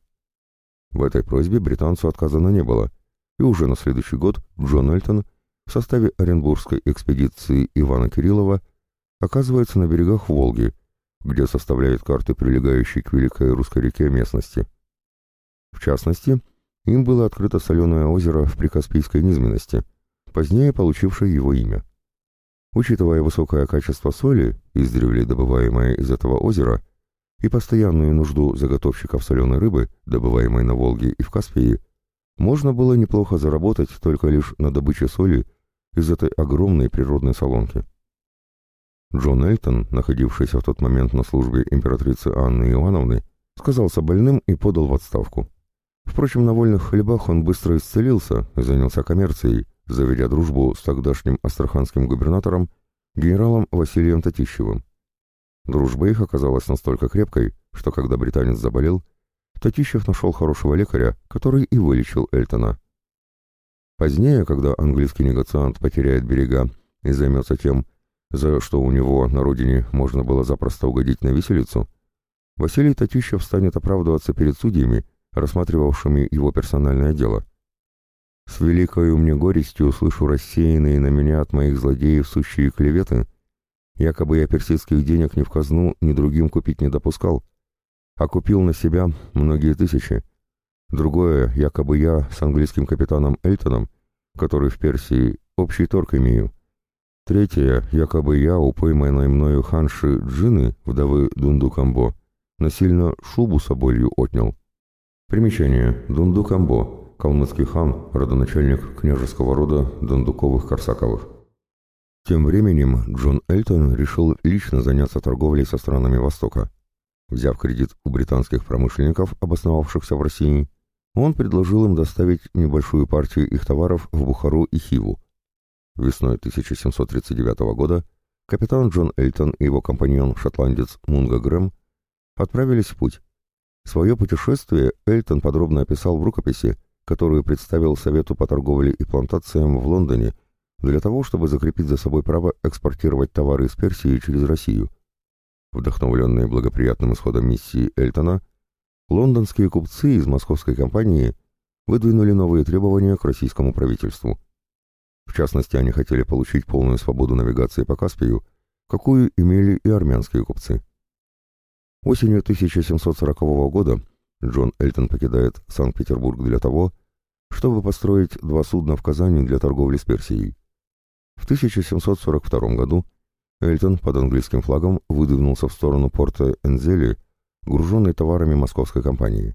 В этой просьбе британцу отказано не было, и уже на следующий год Джон Элтон в составе Оренбургской экспедиции Ивана Кириллова оказывается на берегах Волги, где составляет карты прилегающей к Великой Русской реке местности. В частности, им было открыто соленое озеро в Прикаспийской низменности, позднее получившее его имя. Учитывая высокое качество соли, издревле добываемое из этого озера, и постоянную нужду заготовщиков соленой рыбы, добываемой на Волге и в Каспии, можно было неплохо заработать только лишь на добыче соли из этой огромной природной солонки. Джон Элтон, находившийся в тот момент на службе императрицы Анны Иоанновны, сказался больным и подал в отставку. Впрочем, на вольных хлебах он быстро исцелился и занялся коммерцией, заведя дружбу с тогдашним астраханским губернатором генералом Василием Татищевым. Дружба их оказалась настолько крепкой, что когда британец заболел, Татищев нашел хорошего лекаря, который и вылечил Элтона. Позднее, когда английский негациант потеряет берега и займется тем, за что у него на родине можно было запросто угодить на виселицу, Василий Татищев станет оправдываться перед судьями, рассматривавшими его персональное дело. «С великою мне горестью слышу рассеянные на меня от моих злодеев сущие клеветы, якобы я персидских денег ни в казну, ни другим купить не допускал, а купил на себя многие тысячи. Другое, якобы я с английским капитаном Элтоном, который в Персии, общий торг имею. Третье, якобы я у пойманной мною ханши Джины, вдовы Дундукамбо, насильно шубу соболью отнял». Примечание. Дундукамбо, калмыцкий хан, родоначальник княжеского рода Дундуковых-Корсаковых. Тем временем Джон Элтон решил лично заняться торговлей со странами Востока. Взяв кредит у британских промышленников, обосновавшихся в России, он предложил им доставить небольшую партию их товаров в Бухару и Хиву. Весной 1739 года капитан Джон Эльтон и его компаньон-шотландец Мунго Грэм отправились в путь. Свое путешествие Эльтон подробно описал в рукописи, которую представил Совету по торговле и плантациям в Лондоне для того, чтобы закрепить за собой право экспортировать товары из Персии через Россию. Вдохновленные благоприятным исходом миссии Эльтона, лондонские купцы из московской компании выдвинули новые требования к российскому правительству. В частности, они хотели получить полную свободу навигации по Каспию, какую имели и армянские купцы. Осенью 1740 года Джон Эльтон покидает Санкт-Петербург для того, чтобы построить два судна в Казани для торговли с Персией. В 1742 году Эльтон под английским флагом выдвинулся в сторону порта Энзели, груженный товарами московской компании.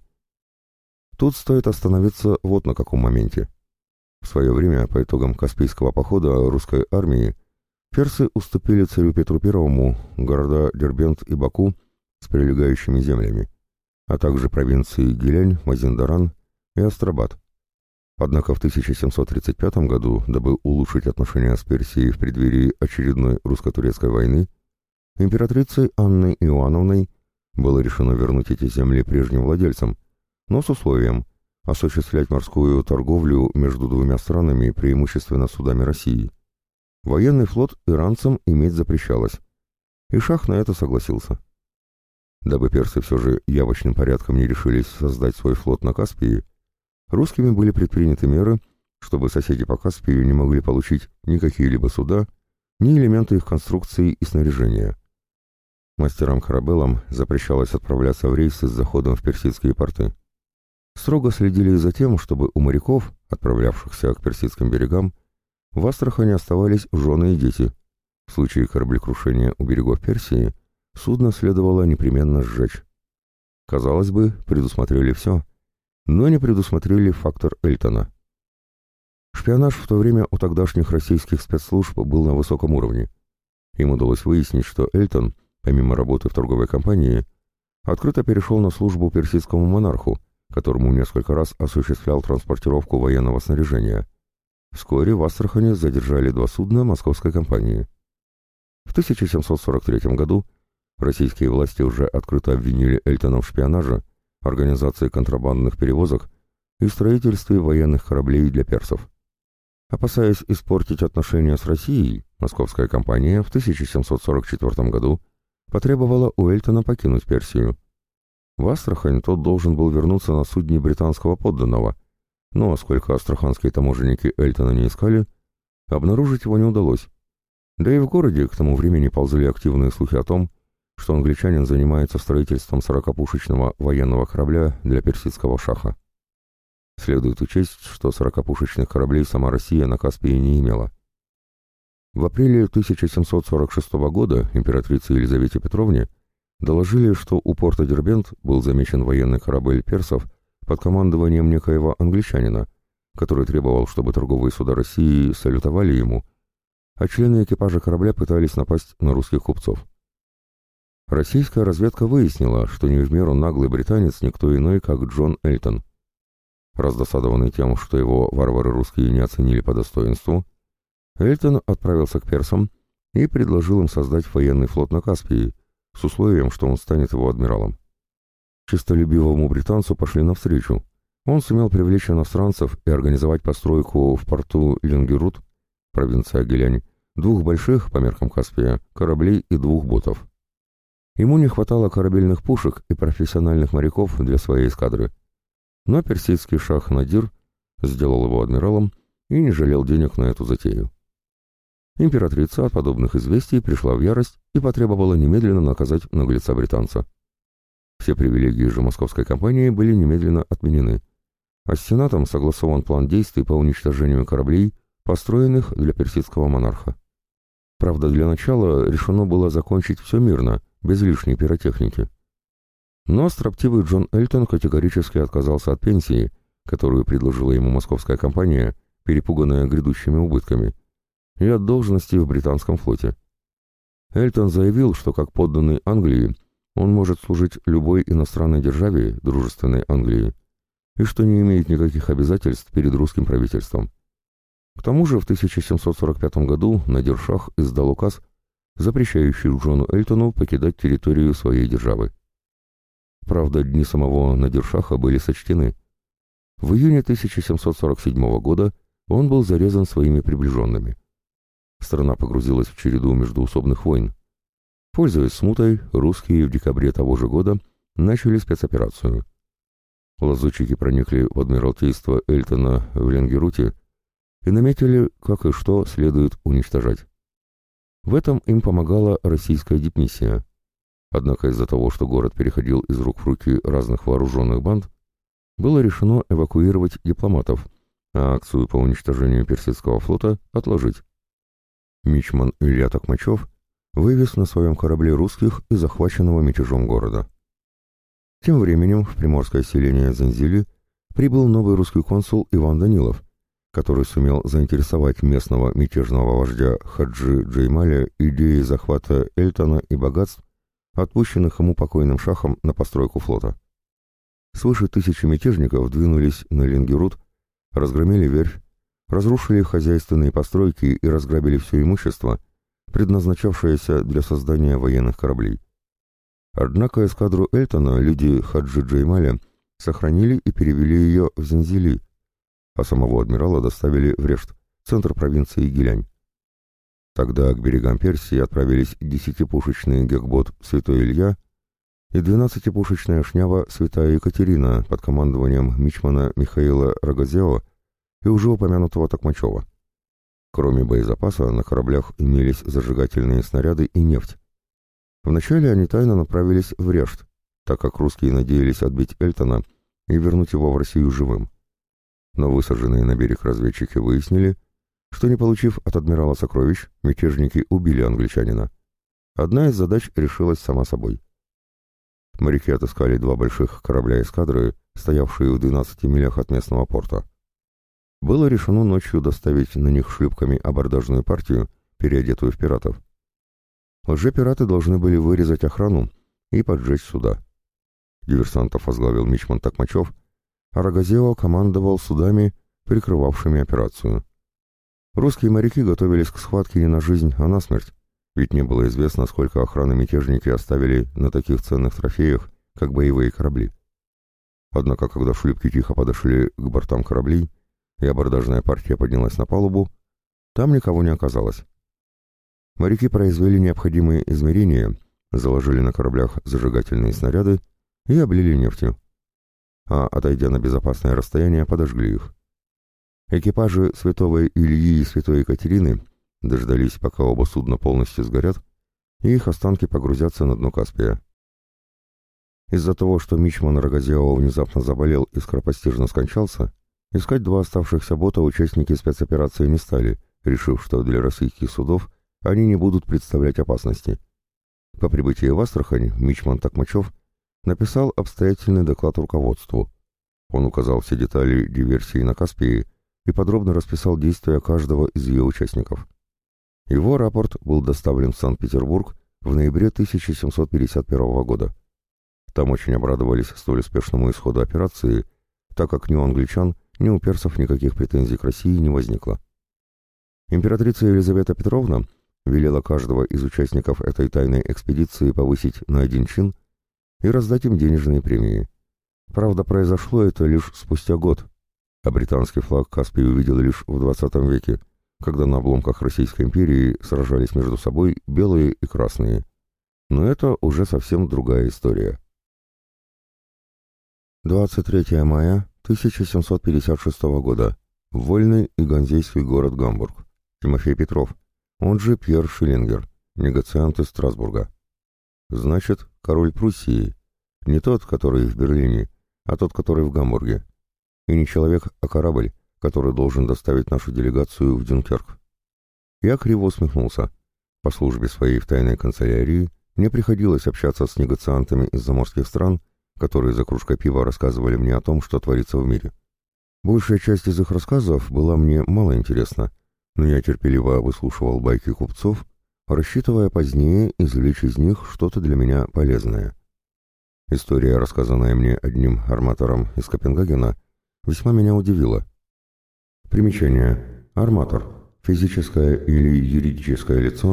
Тут стоит остановиться вот на каком моменте. В свое время, по итогам Каспийского похода русской армии, персы уступили царю Петру I города Дербент и Баку с прилегающими землями, а также провинции Гилянь, Мазиндаран и Астрабад. Однако в 1735 году, дабы улучшить отношения с Персией в преддверии очередной русско-турецкой войны, императрицей Анной Иоанновной было решено вернуть эти земли прежним владельцам, но с условием осуществлять морскую торговлю между двумя странами преимущественно судами России. Военный флот иранцам иметь запрещалось, и шах на это согласился. Дабы персы все же явочным порядком не решились создать свой флот на Каспии, русскими были предприняты меры, чтобы соседи по Каспию не могли получить ни какие-либо суда, ни элементы их конструкции и снаряжения. Мастерам-корабелам запрещалось отправляться в рейсы с заходом в персидские порты. Строго следили и за тем, чтобы у моряков, отправлявшихся к персидским берегам, в Астрахани оставались жены и дети. В случае кораблекрушения у берегов Персии судно следовало непременно сжечь. Казалось бы, предусмотрели все, но не предусмотрели фактор Эльтона. Шпионаж в то время у тогдашних российских спецслужб был на высоком уровне. Им удалось выяснить, что Эльтон, помимо работы в торговой компании, открыто перешел на службу персидскому монарху, которому несколько раз осуществлял транспортировку военного снаряжения. Вскоре в Астрахани задержали два судна московской компании. В 1743 году российские власти уже открыто обвинили Эльтона в шпионаже, организации контрабандных перевозок и строительстве военных кораблей для персов. Опасаясь испортить отношения с Россией, московская компания в 1744 году потребовала у Эльтона покинуть Персию. В Астрахань тот должен был вернуться на судне британского подданного, но, сколько астраханские таможенники Эльтона не искали, обнаружить его не удалось. Да и в городе к тому времени ползли активные слухи о том, что англичанин занимается строительством 40-пушечного военного корабля для персидского шаха. Следует учесть, что 40-пушечных кораблей сама Россия на Каспии не имела. В апреле 1746 года императрице Елизавете Петровне доложили, что у порта Дербент был замечен военный корабль персов под командованием некоего англичанина, который требовал, чтобы торговые суда России салютовали ему, а члены экипажа корабля пытались напасть на русских купцов. Российская разведка выяснила, что не в меру наглый британец никто иной, как Джон Эльтон. Раздосадованный тем, что его варвары русские не оценили по достоинству, Эльтон отправился к персам и предложил им создать военный флот на Каспии, с условием, что он станет его адмиралом. Честолюбивому британцу пошли навстречу. Он сумел привлечь иностранцев и организовать постройку в порту Ленгерут, провинция Гилянь, двух больших, по меркам Каспия, кораблей и двух ботов. Ему не хватало корабельных пушек и профессиональных моряков для своей эскадры. Но персидский шах Надир сделал его адмиралом и не жалел денег на эту затею. Императрица от подобных известий пришла в ярость и потребовала немедленно наказать наглеца-британца. Все привилегии же московской компании были немедленно отменены, а с Сенатом согласован план действий по уничтожению кораблей, построенных для персидского монарха. Правда, для начала решено было закончить все мирно, без лишней пиротехники. Но строптивый Джон Эльтон категорически отказался от пенсии, которую предложила ему московская компания, перепуганная грядущими убытками, и от должности в британском флоте. Эльтон заявил, что как подданный Англии он может служить любой иностранной державе, дружественной Англии, и что не имеет никаких обязательств перед русским правительством. К тому же в 1745 году Надир-шах издал указ, запрещающий Джону Эльтону покидать территорию своей державы. Правда, дни самого Надиршаха были сочтены. В июне 1747 года он был зарезан своими приближенными. Страна погрузилась в череду междоусобных войн. Пользуясь смутой, русские в декабре того же года начали спецоперацию. Лазутчики проникли в адмиралтейство Эльтона в Ленгеруте и наметили, как и что следует уничтожать. В этом им помогала российская дипмиссия. Однако из-за того, что город переходил из рук в руки разных вооруженных банд, было решено эвакуировать дипломатов, а акцию по уничтожению Персидского флота отложить. Мичман Илья Токмачев вывез на своем корабле русских из захваченного мятежом города. Тем временем в приморское селение Занзили прибыл новый русский консул Иван Данилов, который сумел заинтересовать местного мятежного вождя Хаджи Джеймаля идеей захвата Эльтона и богатств, отпущенных ему покойным шахом на постройку флота. Свыше 1000 мятежников двинулись на Ленгерут, разгромили верфь, разрушили хозяйственные постройки и разграбили все имущество, предназначавшееся для создания военных кораблей. Однако эскадру Эльтона люди Хаджи Джеймаля сохранили и перевели ее в Занзили, а самого адмирала доставили в Решт, центр провинции Гилянь. Тогда к берегам Персии отправились 10-пушечный гекбот «Святой Илья» и 12-пушечная шнява «Святая Екатерина» под командованием мичмана Михаила Рогозео и уже упомянутого Токмачева. Кроме боезапаса, на кораблях имелись зажигательные снаряды и нефть. Вначале они тайно направились в Решт, так как русские надеялись отбить Эльтона и вернуть его в Россию живым. Но высаженные на берег разведчики выяснили, что, не получив от адмирала сокровищ, мятежники убили англичанина. Одна из задач решилась сама собой. Моряки отыскали 2 больших корабля эскадры, стоявшие в 12 милях от местного порта. Было решено ночью доставить на них шлюпками абордажную партию, переодетую в пиратов. Лже-пираты должны были вырезать охрану и поджечь суда. Диверсантов возглавил мичман Токмачев, а Рогозео командовал судами, прикрывавшими операцию. Русские моряки готовились к схватке не на жизнь, а на смерть, ведь не было известно, сколько охраны мятежники оставили на таких ценных трофеях, как боевые корабли. Однако, когда шлюпки тихо подошли к бортам кораблей, и абордажная партия поднялась на палубу, там никого не оказалось. Моряки произвели необходимые измерения, заложили на кораблях зажигательные снаряды и облили нефтью, а, отойдя на безопасное расстояние, подожгли их. Экипажи Святого Ильи и Святой Екатерины дождались, пока оба судна полностью сгорят, и их останки погрузятся на дно Каспия. Из-за того, что мичман Рогозео внезапно заболел и скоропостижно скончался, искать 2 оставшихся бота участники спецоперации не стали, решив, что для российских судов они не будут представлять опасности. По прибытии в Астрахань мичман Токмачев написал обстоятельный доклад руководству. Он указал все детали диверсии на Каспии и подробно расписал действия каждого из ее участников. Его рапорт был доставлен в Санкт-Петербург в ноябре 1751 года. Там очень обрадовались столь успешному исходу операции, так как ни у англичан, ни у персов никаких претензий к России не возникло. Императрица Елизавета Петровна велела каждого из участников этой тайной экспедиции повысить на 1 чин и раздать им денежные премии. Правда, произошло это лишь спустя год, а британский флаг Каспий увидел лишь в 20 веке, когда на обломках Российской империи сражались между собой белые и красные. Но это уже совсем другая история. 23 мая 1756 года. Вольный и ганзейский город Гамбург. Тимофей Петров, он же Пьер Шиллингер, негациант из Страсбурга. Значит, король Пруссии, не тот, который в Берлине, а тот, который в Гамбурге. И не человек, а корабль, который должен доставить нашу делегацию в Дюнкерк. Я криво усмехнулся. По службе своей в тайной канцелярии мне приходилось общаться с негациантами из заморских стран, которые за кружкой пива рассказывали мне о том, что творится в мире. Большая часть из их рассказов была мне мало интересна, но я терпеливо выслушивал байки купцов, рассчитывая позднее извлечь из них что-то для меня полезное. История, рассказанная мне одним арматором из Копенгагена, весьма меня удивила. Примечание. Арматор. Физическое или юридическое лицо,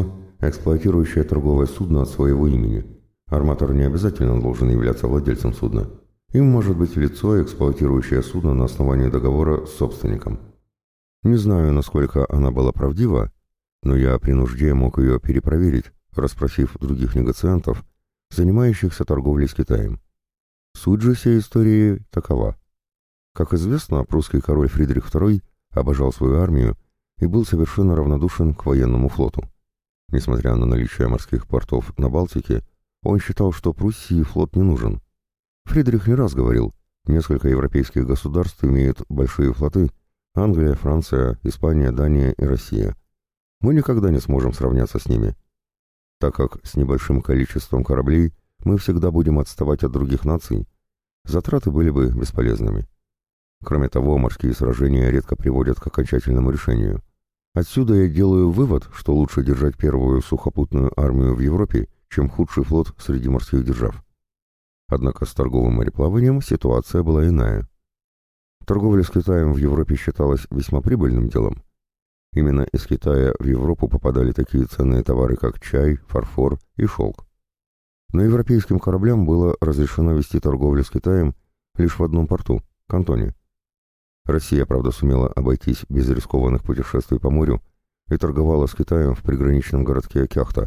эксплуатирующее торговое судно от своего имени. Арматор не обязательно должен являться владельцем судна. Им может быть лицо, эксплуатирующее судно на основании договора с собственником. Не знаю, насколько она была правдива, но я при нужде мог ее перепроверить, расспросив других негациантов, занимающихся торговлей с Китаем. Суть же всей истории такова. Как известно, прусский король Фридрих II обожал свою армию и был совершенно равнодушен к военному флоту. Несмотря на наличие морских портов на Балтике, он считал, что Пруссии флот не нужен. Фридрих не раз говорил, несколько европейских государств имеют большие флоты: Англия, Франция, Испания, Дания и Россия. Мы никогда не сможем сравняться с ними, так как с небольшим количеством кораблей мы всегда будем отставать от других наций. Затраты были бы бесполезными. Кроме того, морские сражения редко приводят к окончательному решению. Отсюда я делаю вывод, что лучше держать первую сухопутную армию в Европе, чем худший флот среди морских держав. Однако с торговым мореплаванием ситуация была иная. Торговля с Китаем в Европе считалась весьма прибыльным делом. Именно из Китая в Европу попадали такие ценные товары, как чай, фарфор и шелк. Но европейским кораблям было разрешено вести торговлю с Китаем лишь в одном порту – Кантоне. Россия, правда, сумела обойтись без рискованных путешествий по морю и торговала с Китаем в приграничном городке Кяхта.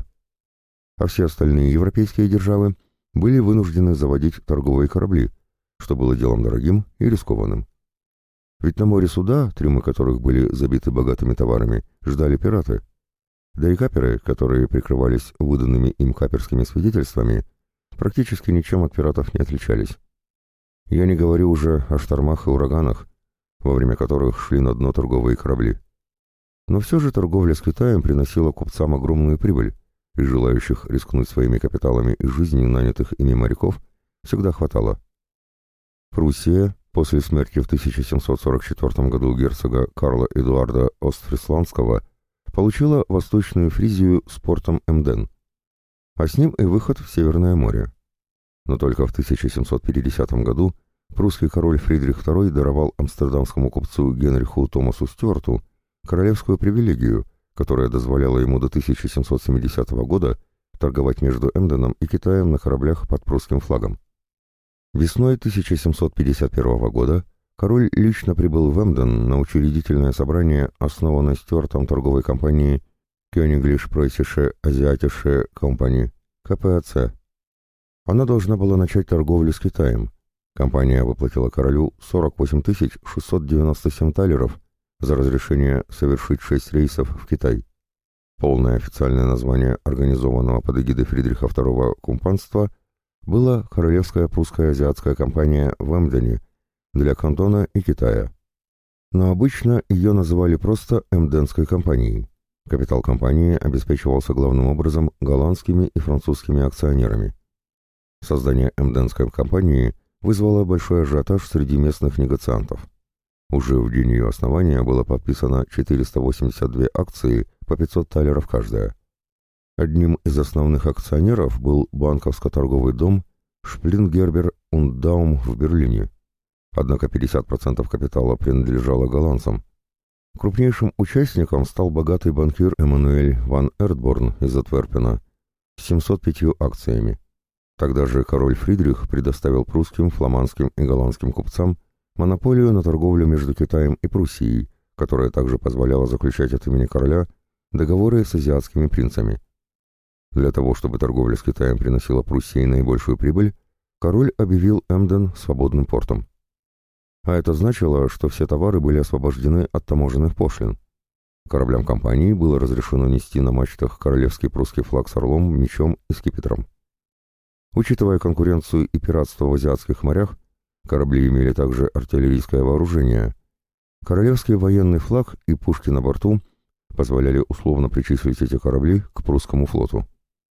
А все остальные европейские державы были вынуждены заводить торговые корабли, что было делом дорогим и рискованным. Ведь на море суда, трюмы которых были забиты богатыми товарами, ждали пираты. Да и каперы, которые прикрывались выданными им каперскими свидетельствами, практически ничем от пиратов не отличались. Я не говорю уже о штормах и ураганах, во время которых шли на дно торговые корабли. Но все же торговля с Китаем приносила купцам огромную прибыль, и желающих рискнуть своими капиталами и жизнью нанятых ими моряков всегда хватало. Пруссия после смерти в 1744 году герцога Карла Эдуарда Остфрисландского получила Восточную Фризию с портом Эмден, а с ним и выход в Северное море. Но только в 1750 году прусский король Фридрих II даровал амстердамскому купцу Генриху Томасу Стюарту королевскую привилегию, которая дозволяла ему до 1770 года торговать между Эмденом и Китаем на кораблях под прусским флагом. Весной 1751 года король лично прибыл в Эмден на учредительное собрание, основанной Стюартом торговой компании Königlisch Preußische Asiatische Company, КПАЦ. Она должна была начать торговлю с Китаем. Компания выплатила королю 48 697 талеров за разрешение совершить 6 рейсов в Китай. Полное официальное название организованного под эгидой Фридриха II кумпанства была Королевская прусская азиатская компания в Эмдене для Кантона и Китая. Но обычно ее называли просто Эмденской компанией. Капитал компании обеспечивался главным образом голландскими и французскими акционерами. Создание Эмденской компании вызвало большой ажиотаж среди местных негациантов. Уже в день ее основания было подписано 482 акции по 500 талеров каждая. Одним из основных акционеров был банковско-торговый дом Шплингербер und Daum в Берлине. Однако 50% капитала принадлежало голландцам. Крупнейшим участником стал богатый банкир Эммануэль ван Эртборн из Антверпена с 705 акциями. Тогда же король Фридрих предоставил прусским, фламандским и голландским купцам монополию на торговлю между Китаем и Пруссией, которая также позволяла заключать от имени короля договоры с азиатскими принцами. Для того, чтобы торговля с Китаем приносила Пруссии наибольшую прибыль, король объявил Эмден свободным портом. А это значило, что все товары были освобождены от таможенных пошлин. Кораблям компании было разрешено нести на мачтах королевский прусский флаг с орлом, мечом и скипетром. Учитывая конкуренцию и пиратство в азиатских морях, корабли имели также артиллерийское вооружение. Королевский военный флаг и пушки на борту позволяли условно причислить эти корабли к прусскому флоту.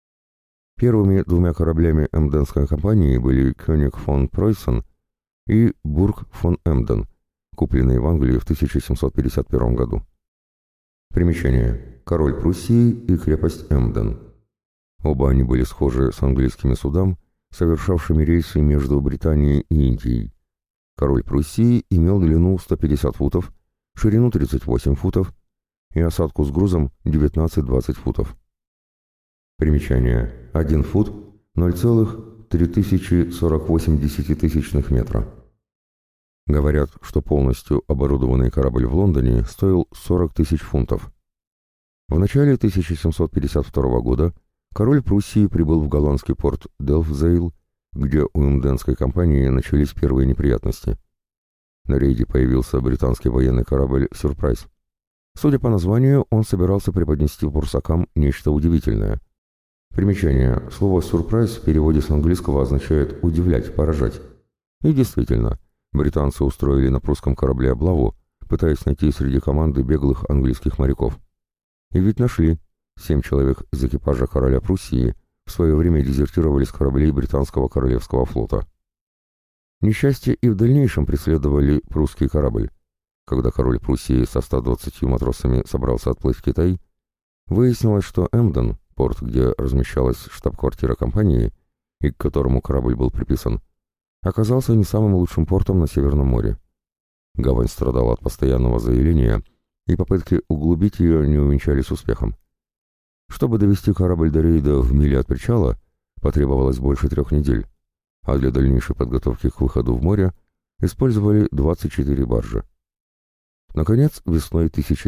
Первыми двумя кораблями Эмденской компании были König фон Пройсен и Бург фон Эмден, купленные в Англии в 1751 году. Примечание. Король Пруссии и крепость Эмден. Оба они были схожи с английскими судами, совершавшими рейсы между Британией и Индией. Король Пруссии имел длину 150 футов, ширину 38 футов и осадку с грузом 19-20 футов. Примечание. 1 фут 0,3048 метра. Говорят, что полностью оборудованный корабль в Лондоне стоил 40 тысяч фунтов. В начале 1752 года король Пруссии прибыл в голландский порт Делфзейл, где у эмденской компании начались первые неприятности. На рейде появился британский военный корабль «Сюрпрайз». Судя по названию, он собирался преподнести прусакам нечто удивительное. Примечание. Слово «сюрприз» в переводе с английского означает «удивлять», «поражать». И действительно, британцы устроили на прусском корабле облаву, пытаясь найти среди команды беглых английских моряков. И ведь нашли. 7 человек из экипажа короля Пруссии в свое время дезертировали с кораблей британского королевского флота. Несчастья и в дальнейшем преследовали прусский корабль. Когда король Пруссии со 120 матросами собрался отплыть в Китай, выяснилось, что Эмден, порт, где размещалась штаб-квартира компании и к которому корабль был приписан, оказался не самым лучшим портом на Северном море. Гавань страдала от постоянного заиления, и попытки углубить ее не увенчались успехом. Чтобы довести корабль до рейда в миле от причала, потребовалось больше 3 недель, а для дальнейшей подготовки к выходу в море использовали 24 баржи. Наконец, весной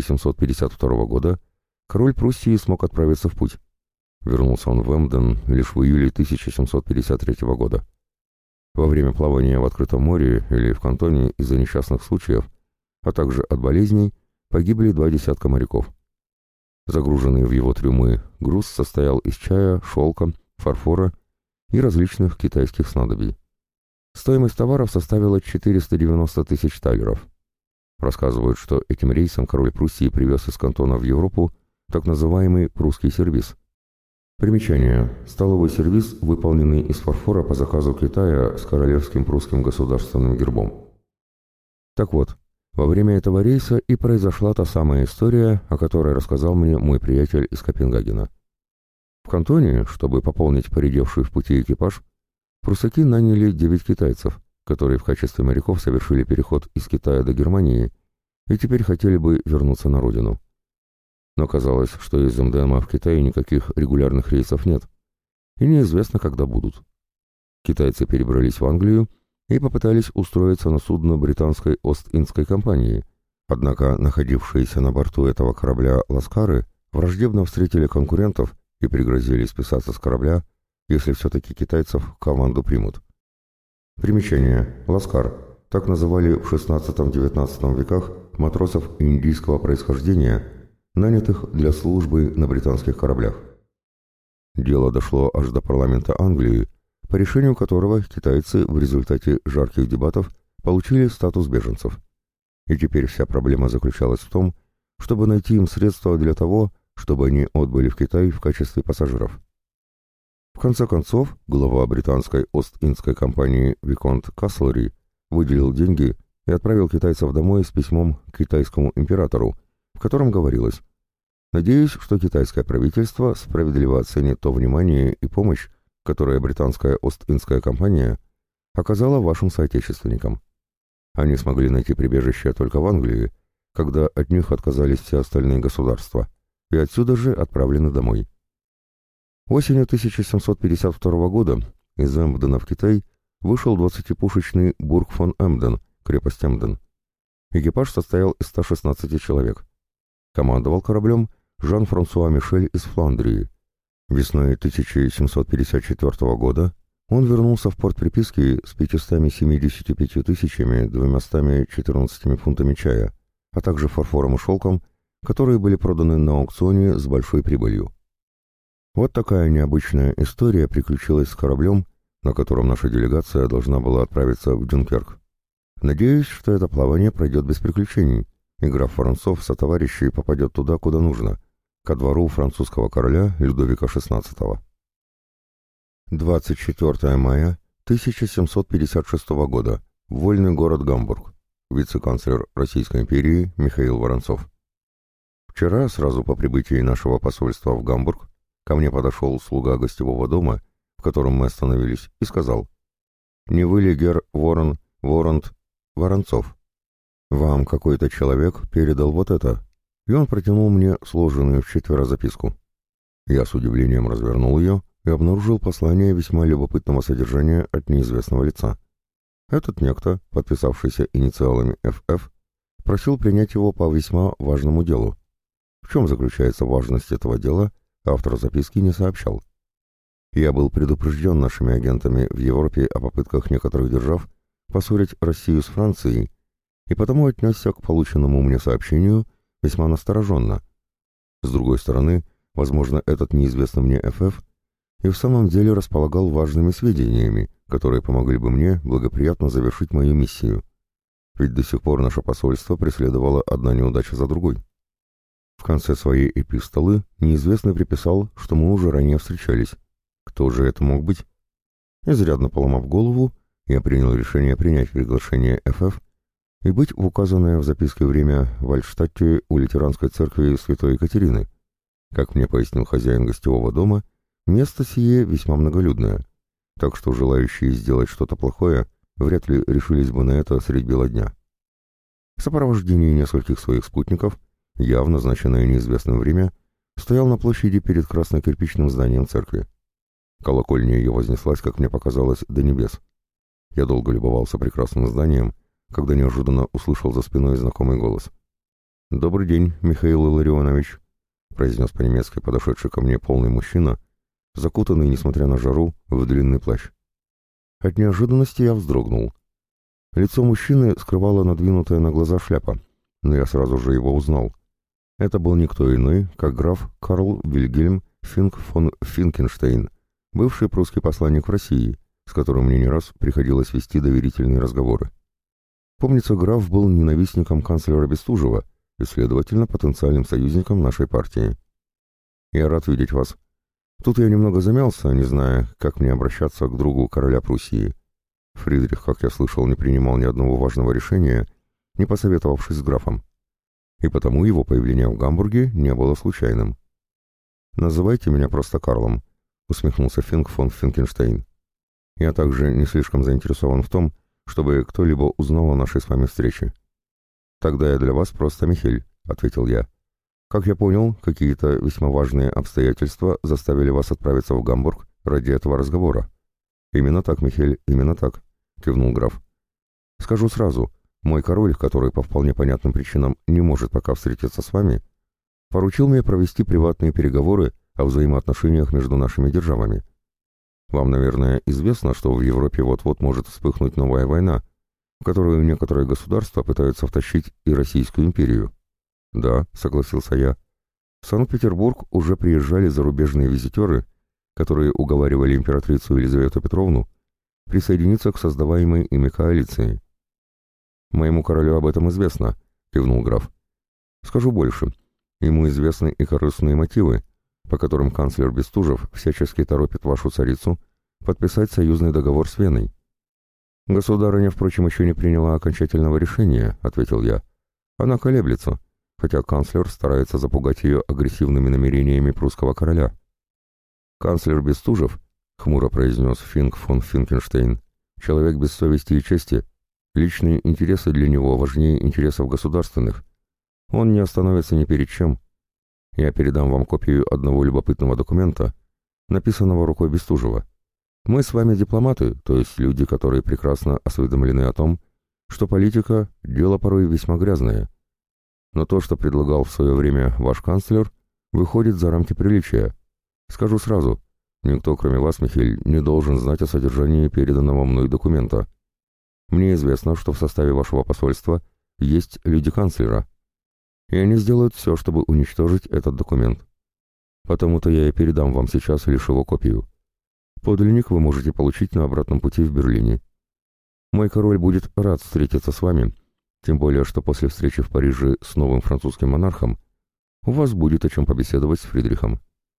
1752 года король Пруссии смог отправиться в путь. Вернулся он в Эмден лишь в июле 1753 года. Во время плавания в открытом море или в Кантоне из-за несчастных случаев, а также от болезней, погибли 2 десятка моряков. Загруженный в его трюмы груз состоял из чая, шелка, фарфора и различных китайских снадобий. Стоимость товаров составила 490 тысяч талеров. Рассказывают, что этим рейсом король Пруссии привез из Кантона в Европу так называемый прусский сервиз. Примечание. Столовый сервиз, выполненный из фарфора по заказу Китая с королевским прусским государственным гербом. Так вот, во время этого рейса и произошла та самая история, о которой рассказал мне мой приятель из Копенгагена. В Кантоне, чтобы пополнить поредевший в пути экипаж, прусаки наняли 9 китайцев, которые в качестве моряков совершили переход из Китая до Германии и теперь хотели бы вернуться на родину. Но казалось, что из Эмдена в Китае никаких регулярных рейсов нет, и неизвестно, когда будут. Китайцы перебрались в Англию и попытались устроиться на судно британской Ост-Индской компании, однако находившиеся на борту этого корабля ласкары враждебно встретили конкурентов и пригрозили списаться с корабля, если все-таки китайцев в команду примут. Примечание. Ласкар. Так называли в XVI-XIX веках матросов индийского происхождения, нанятых для службы на британских кораблях. Дело дошло аж до парламента Англии, по решению которого китайцы в результате жарких дебатов получили статус беженцев. И теперь вся проблема заключалась в том, чтобы найти им средства для того, чтобы они отбыли в Китай в качестве пассажиров. В конце концов, глава британской Ост-Индской компании Виконт Каслери выделил деньги и отправил китайцев домой с письмом к китайскому императору, в котором говорилось: «Надеюсь, что китайское правительство справедливо оценит то внимание и помощь, которое британская Ост-Индская компания оказала вашим соотечественникам. Они смогли найти прибежище только в Англии, когда от них отказались все остальные государства, и отсюда же отправлены домой». Осенью 1752 года из Эмдена в Китай вышел 20-пушечный Бург фон Эмден, крепость Эмден. Экипаж состоял из 116 человек. Командовал кораблем Жан-Франсуа Мишель из Фландрии. Весной 1754 года он вернулся в порт приписки с 575 214 фунтами чая, а также фарфором и шелком, которые были проданы на аукционе с большой прибылью. Вот такая необычная история приключилась с кораблем, на котором наша делегация должна была отправиться в Дюнкерк. Надеюсь, что это плавание пройдет без приключений, и граф Воронцов сотоварищей попадет туда, куда нужно, ко двору французского короля Людовика XVI. 24 мая 1756 года. Вольный город Гамбург. Вице-канцлер Российской империи Михаил Воронцов. Вчера, сразу по прибытии нашего посольства в Гамбург, ко мне подошел слуга гостевого дома, в котором мы остановились, и сказал: «Не вы ли, гер Воронцов? Вам какой-то человек передал вот это». И он протянул мне сложенную в 4 записку. Я с удивлением развернул ее и обнаружил послание весьма любопытного содержания от неизвестного лица. Этот некто, подписавшийся инициалами «ФФ», просил принять его по весьма важному делу. В чем заключается важность этого дела, автор записки не сообщал. Я был предупрежден нашими агентами в Европе о попытках некоторых держав поссорить Россию с Францией, и потому отнесся к полученному мне сообщению весьма настороженно. С другой стороны, возможно, этот неизвестный мне ФФ и в самом деле располагал важными сведениями, которые помогли бы мне благоприятно завершить мою миссию. Ведь до сих пор наше посольство преследовало одна неудача за другой. В конце своей эпистолы неизвестный приписал, что мы уже ранее встречались. Кто же это мог быть? Изрядно поломав голову, я принял решение принять приглашение ФФ и быть в указанное в записке время в Альтштадте у лютеранской церкви Святой Екатерины. Как мне пояснил хозяин гостевого дома, место сие весьма многолюдное, так что желающие сделать что-то плохое вряд ли решились бы на это средь бела дня. В сопровождении нескольких своих спутников я в назначенное неизвестное время стоял на площади перед красно-кирпичным зданием церкви. Колокольня ее вознеслась, как мне показалось, до небес. Я долго любовался прекрасным зданием, когда неожиданно услышал за спиной знакомый голос. «Добрый день, Михаил Илларионович», — произнес по-немецки подошедший ко мне полный мужчина, закутанный, несмотря на жару, в длинный плащ. От неожиданности я вздрогнул. Лицо мужчины скрывала надвинутая на глаза шляпа, но я сразу же его узнал. Это был никто иной, как граф Карл Вильгельм Финк фон Финкенштейн, бывший прусский посланник в России, с которым мне не раз приходилось вести доверительные разговоры. Помнится, граф был ненавистником канцлера Бестужева и, следовательно, потенциальным союзником нашей партии. «Я рад видеть вас. Тут я немного замялся, не зная, как мне обращаться к другу короля Пруссии. Фридрих, как я слышал, не принимал ни одного важного решения, не посоветовавшись с графом. И потому его появление в Гамбурге не было случайным. «Называйте меня просто Карлом», — усмехнулся Финк фон Финкенштейн. «Я также не слишком заинтересован в том, чтобы кто-либо узнал о нашей с вами встрече». «Тогда я для вас просто Михель», — ответил я. «Как я понял, какие-то весьма важные обстоятельства заставили вас отправиться в Гамбург ради этого разговора». «Именно так, Михель, именно так», — кивнул граф. «Скажу сразу, мой король, который по вполне понятным причинам не может пока встретиться с вами, поручил мне провести приватные переговоры о взаимоотношениях между нашими державами. Вам, наверное, известно, что в Европе вот-вот может вспыхнуть новая война, в которую некоторые государства пытаются втащить и Российскую империю». «Да», — согласился я. «В Санкт-Петербург уже приезжали зарубежные визитеры, которые уговаривали императрицу Елизавету Петровну присоединиться к создаваемой ими коалиции». «Моему королю об этом известно», — кивнул граф. «Скажу больше. Ему известны и корыстные мотивы, по которым канцлер Бестужев всячески торопит вашу царицу подписать союзный договор с Веной». «Государыня, впрочем, еще не приняла окончательного решения», — ответил я. «Она колеблется, хотя канцлер старается запугать ее агрессивными намерениями прусского короля». «Канцлер Бестужев», — хмуро произнес Финк фон Финкенштейн, — «человек без совести и чести. Личные интересы для него важнее интересов государственных. Он не остановится ни перед чем. Я передам вам копию одного любопытного документа, написанного рукой Бестужева. Мы с вами дипломаты, то есть люди, которые прекрасно осведомлены о том, что политика — дело порой весьма грязное. Но то, что предлагал в свое время ваш канцлер, выходит за рамки приличия. Скажу сразу, никто, кроме вас, Михель, не должен знать о содержании переданного мной документа. Мне известно, что в составе вашего посольства есть люди канцлера, и они сделают все, чтобы уничтожить этот документ. Потому-то я и передам вам сейчас лишь его копию. Подлинник вы можете получить на обратном пути в Берлине. Мой король будет рад встретиться с вами, тем более, что после встречи в Париже с новым французским монархом у вас будет о чем побеседовать с Фридрихом».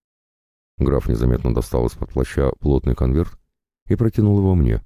Граф незаметно достал из-под плаща плотный конверт и протянул его мне.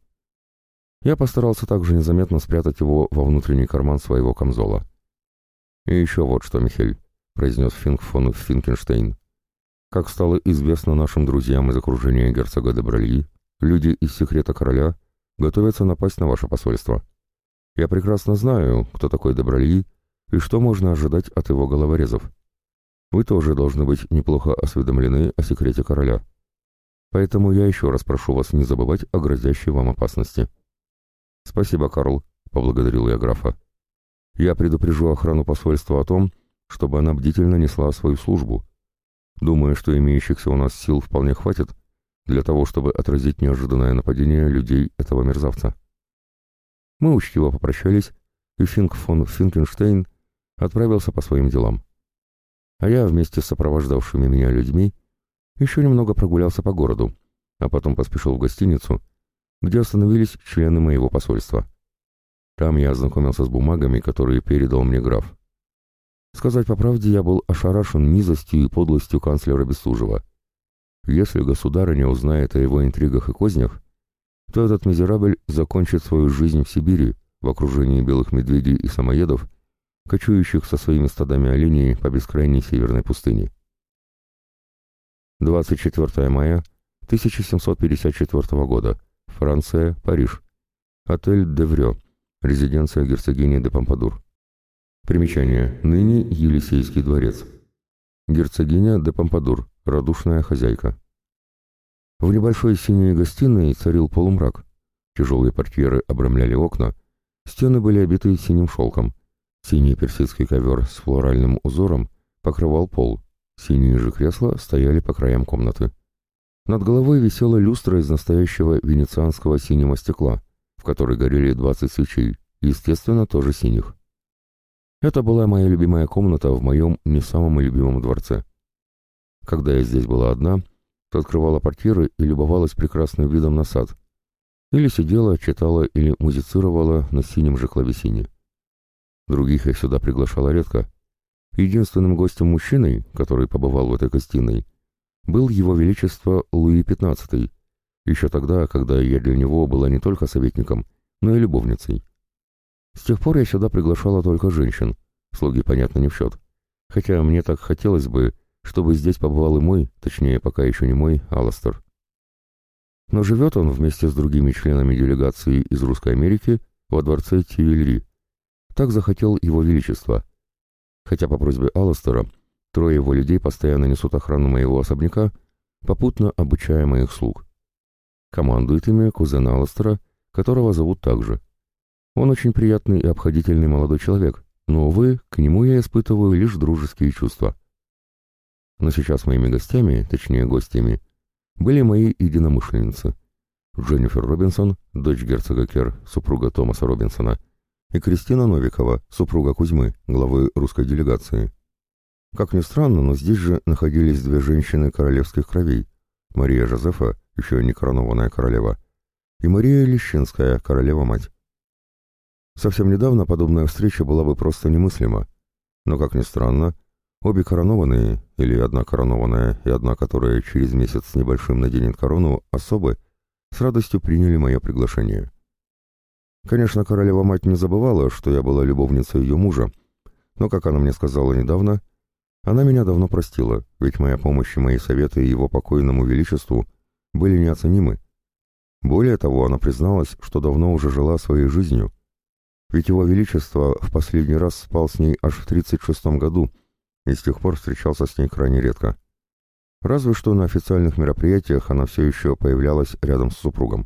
Я постарался также незаметно спрятать его во внутренний карман своего камзола. «И еще вот что, Михель», — произнес Финк фон Финкенштейн. «Как стало известно нашим друзьям из окружения герцога де Бральи, люди из секрета короля готовятся напасть на ваше посольство. Я прекрасно знаю, кто такой де Бральи и что можно ожидать от его головорезов. Вы тоже должны быть неплохо осведомлены о секрете короля. Поэтому я еще раз прошу вас не забывать о грозящей вам опасности». «Спасибо, Карл», — поблагодарил я графа. «Я предупрежу охрану посольства о том, чтобы она бдительно несла свою службу. Думаю, что имеющихся у нас сил вполне хватит для того, чтобы отразить неожиданное нападение людей этого мерзавца». Мы учтиво попрощались, и Финк фон Финкенштейн отправился по своим делам. А я вместе с сопровождавшими меня людьми еще немного прогулялся по городу, а потом поспешил в гостиницу, где остановились члены моего посольства. Там я ознакомился с бумагами, которые передал мне граф. Сказать по правде, я был ошарашен низостью и подлостью канцлера Бестужева. Если государыня узнает о его интригах и кознях, то этот мизерабль закончит свою жизнь в Сибири, в окружении белых медведей и самоедов, кочующих со своими стадами оленей по бескрайней северной пустыне. 24 мая 1754 года. Франция, Париж. Отель «Деврё», резиденция герцогини де Помпадур. Примечание. Ныне Елисейский дворец. Герцогиня де Помпадур, радушная хозяйка. В небольшой синей гостиной царил полумрак. Тяжелые портьеры обрамляли окна, стены были обиты синим шелком. Синий персидский ковер с флоральным узором покрывал пол. Синие же кресла стояли по краям комнаты. Над головой висела люстра из настоящего венецианского синего стекла, в которой горели 20 свечей, естественно, тоже синих. Это была моя любимая комната в моем не самом любимом дворце. Когда я здесь была одна, то открывала портьеры и любовалась прекрасным видом на сад. Или сидела, читала или музицировала на синем же клавесине. Других я сюда приглашала редко. Единственным гостем-мужчиной, который побывал в этой гостиной, был его величество Луи XV, еще тогда, когда я для него была не только советником, но и любовницей. С тех пор я сюда приглашала только женщин, слуги, понятно, не в счет, хотя мне так хотелось бы, чтобы здесь побывал и мой, точнее, пока еще не мой, Аластер. Но живет он вместе с другими членами делегации из Русской Америки во дворце Тюильри. Так захотел его величество. Хотя по просьбе Аластера трое его людей постоянно несут охрану моего особняка, попутно обучая моих слуг. Командует ими кузен Аластера, которого зовут также. Он очень приятный и обходительный молодой человек, но, увы, к нему я испытываю лишь дружеские чувства. Но сейчас моими гостями, точнее гостями, были мои единомышленницы. Дженнифер Робинсон, дочь герцога Кер, супруга Томаса Робинсона, и Кристина Новикова, супруга Кузьмы, главы русской делегации. Как ни странно, но здесь же находились две женщины королевских кровей: Мария Жозефа, еще не коронованная королева, и Мария Лещинская, королева-мать. Совсем недавно подобная встреча была бы просто немыслима, но, как ни странно, обе коронованные, или одна коронованная и одна, которая через месяц с небольшим наденет корону, особы, с радостью приняли мое приглашение. Конечно, королева-мать не забывала, что я была любовницей ее мужа, но, как она мне сказала недавно, она меня давно простила, ведь моя помощь и мои советы его покойному величеству были неоценимы. Более того, она призналась, что давно уже жила своей жизнью, ведь его величество в последний раз спал с ней аж в 36-м году и с тех пор встречался с ней крайне редко. Разве что на официальных мероприятиях она все еще появлялась рядом с супругом.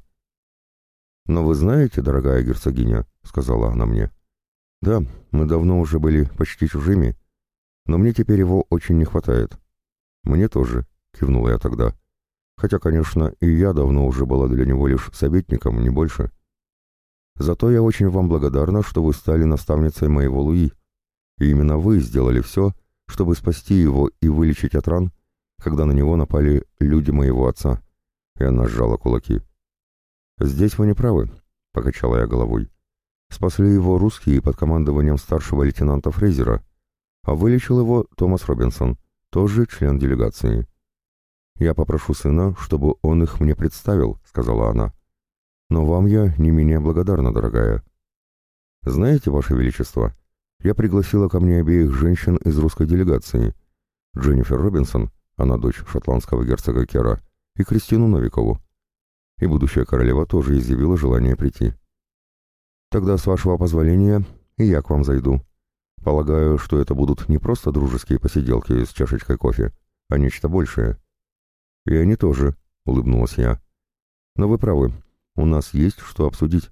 «Но вы знаете, дорогая герцогиня», — сказала она мне, — «да, мы давно уже были почти чужими, но мне теперь его очень не хватает». «Мне тоже», — кивнула я тогда, хотя, конечно, и я давно уже была для него лишь советником, не больше. «Зато я очень вам благодарна, что вы стали наставницей моего Луи, и именно вы сделали все, чтобы спасти его и вылечить от ран, когда на него напали люди моего отца». И она сжала кулаки. «Здесь вы не правы», — покачала я головой. «Спасли его русские под командованием старшего лейтенанта Фрейзера, а вылечил его Томас Робинсон, тоже член делегации». «Я попрошу сына, чтобы он их мне представил», — сказала она. «Но вам я не менее благодарна, дорогая. Знаете, Ваше Величество, я пригласила ко мне обеих женщин из русской делегации. Дженнифер Робинсон, она дочь шотландского герцога Кера, и Кристину Новикову. И будущая королева тоже изъявила желание прийти. Тогда, с вашего позволения, и я к вам зайду. Полагаю, что это будут не просто дружеские посиделки с чашечкой кофе, а нечто большее. И они тоже, улыбнулась я. Но вы правы, у нас есть что обсудить.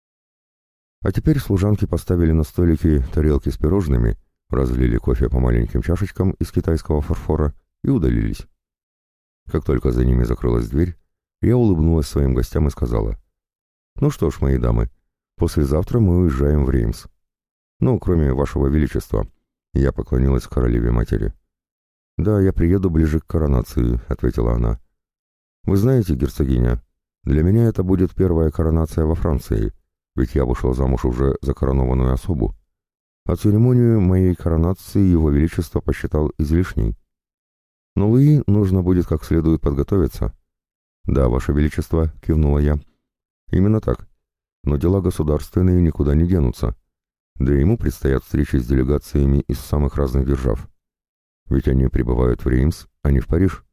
А теперь служанки поставили на столики тарелки с пирожными, разлили кофе по маленьким чашечкам из китайского фарфора и удалились. Как только за ними закрылась дверь, я улыбнулась своим гостям и сказала: «Ну что ж, мои дамы, послезавтра мы уезжаем в Реймс. Ну, кроме вашего величества». Я поклонилась королеве-матери. «Да, я приеду ближе к коронации», — ответила она. «Вы знаете, герцогиня, для меня это будет первая коронация во Франции, ведь я вышла замуж уже за коронованную особу, а церемонию моей коронации его величество посчитал излишней. Но Луи нужно будет как следует подготовиться». «Да, ваше величество», — кивнула я. «Именно так. Но дела государственные никуда не денутся. Да и ему предстоят встречи с делегациями из самых разных держав. Ведь они прибывают в Реймс, а не в Париж.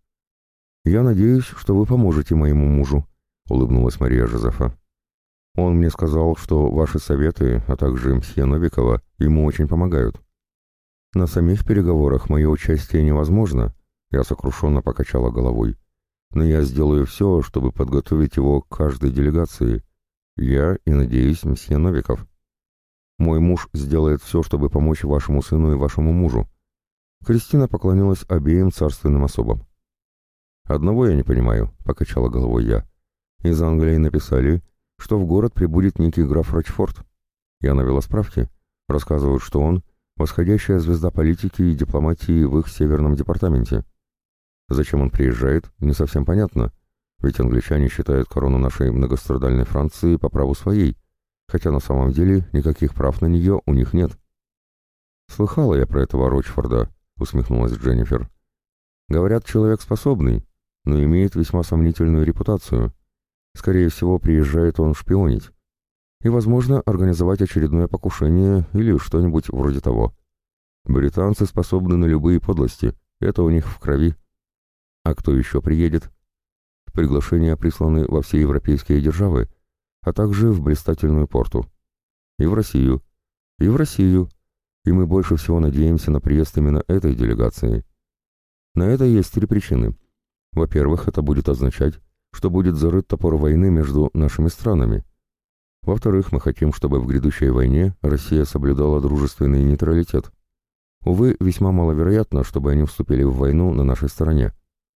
Я надеюсь, что вы поможете моему мужу», — улыбнулась Мария Жозефа. «Он мне сказал, что ваши советы, а также мсье Новикова, ему очень помогают. На самих переговорах мое участие невозможно», — я сокрушенно покачала головой. «Но я сделаю все, чтобы подготовить его к каждой делегации. Я и, надеюсь, мсье Новиков. Мой муж сделает все, чтобы помочь вашему сыну и вашему мужу». Кристина поклонилась обеим царственным особам. «Одного я не понимаю», — покачала головой я. «Из Англии написали, что в город прибудет некий граф Рочфорд. Я навела справки. Рассказывают, что он — восходящая звезда политики и дипломатии в их северном департаменте. Зачем он приезжает, не совсем понятно, ведь англичане считают корону нашей многострадальной Франции по праву своей, хотя на самом деле никаких прав на нее у них нет». «Слыхала я про этого Рочфорда», — усмехнулась Дженнифер. «Говорят, человек способный, но имеет весьма сомнительную репутацию. Скорее всего, приезжает он шпионить. И, возможно, организовать очередное покушение или что-нибудь вроде того. Британцы способны на любые подлости, это у них в крови. А кто еще приедет? Приглашения присланы во все европейские державы, а также в блистательную Порту. И в Россию. И в Россию. И мы больше всего надеемся на приезд именно этой делегации. На это есть три причины. Во-первых, это будет означать, что будет зарыт топор войны между нашими странами. Во-вторых, мы хотим, чтобы в грядущей войне Россия соблюдала дружественный нейтралитет. Увы, весьма маловероятно, чтобы они вступили в войну на нашей стороне.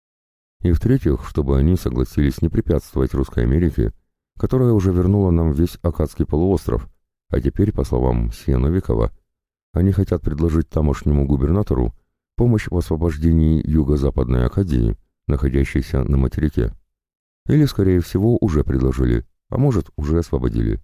И в-третьих, чтобы они согласились не препятствовать Русской Америке, которая уже вернула нам весь Аккадский полуостров, а теперь, по словам мсье Новикова, они хотят предложить тамошнему губернатору помощь в освобождении юго-западной Акадии, находящейся на материке. Или, скорее всего, уже предложили, а может, уже освободили.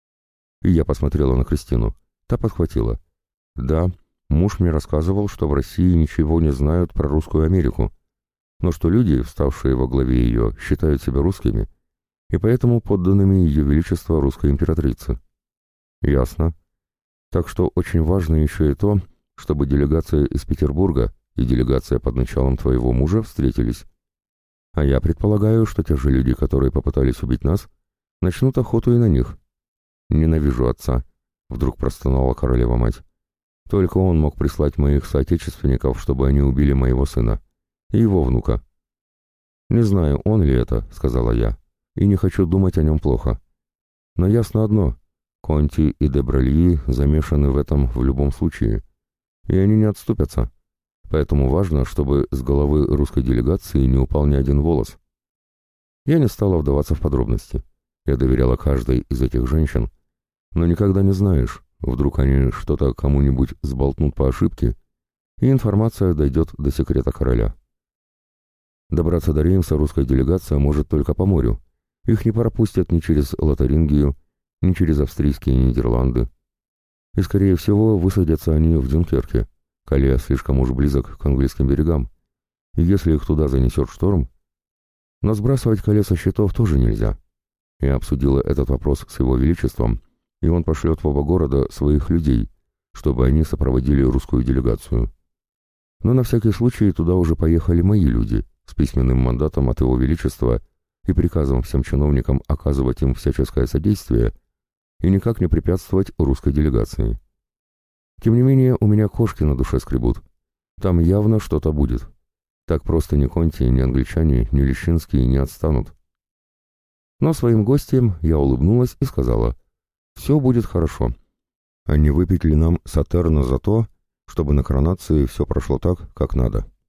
И я посмотрела на Кристину. Та подхватила. «Да, муж мне рассказывал, что в России ничего не знают про Русскую Америку, но что люди, вставшие во главе ее, считают себя русскими, и поэтому подданными Ее Величества Русской Императрицы». «Ясно. Так что очень важно еще и то, чтобы делегация из Петербурга и делегация под началом твоего мужа встретились. А я предполагаю, что те же люди, которые попытались убить нас, начнут охоту и на них». «Ненавижу отца», — вдруг простонала королева-мать. «Только он мог прислать моих соотечественников, чтобы они убили моего сына и его внука». «Не знаю, он ли это», — сказала я, — «и не хочу думать о нем плохо. Но ясно одно — Конти и де Бральи замешаны в этом в любом случае, и они не отступятся. Поэтому важно, чтобы с головы русской делегации не упал ни один волос». Я не стала вдаваться в подробности. Я доверяла каждой из этих женщин, но никогда не знаешь, вдруг они что-то кому-нибудь сболтнут по ошибке, и информация дойдет до секрета короля. Добраться до Реймса русская делегация может только по морю. Их не пропустят ни через Лотарингию, ни через австрийские Нидерланды. И, скорее всего, высадятся они в Дюнкерке. Кале слишком уж близок к английским берегам. И если их туда занесет шторм... Но сбрасывать Кале со счетов тоже нельзя. Я обсудила этот вопрос с его величеством, и он пошлет в оба города своих людей, чтобы они сопроводили русскую делегацию. Но на всякий случай туда уже поехали мои люди, с письменным мандатом от его величества и приказом всем чиновникам оказывать им всяческое содействие и никак не препятствовать русской делегации. Тем не менее, у меня кошки на душе скребут. Там явно что-то будет. Так просто ни Конти, ни англичане, ни Лещинские не отстанут. Но своим гостям я улыбнулась и сказала: «Все будет хорошо. А не выпить ли нам Сатерна за то, чтобы на коронации все прошло так, как надо?»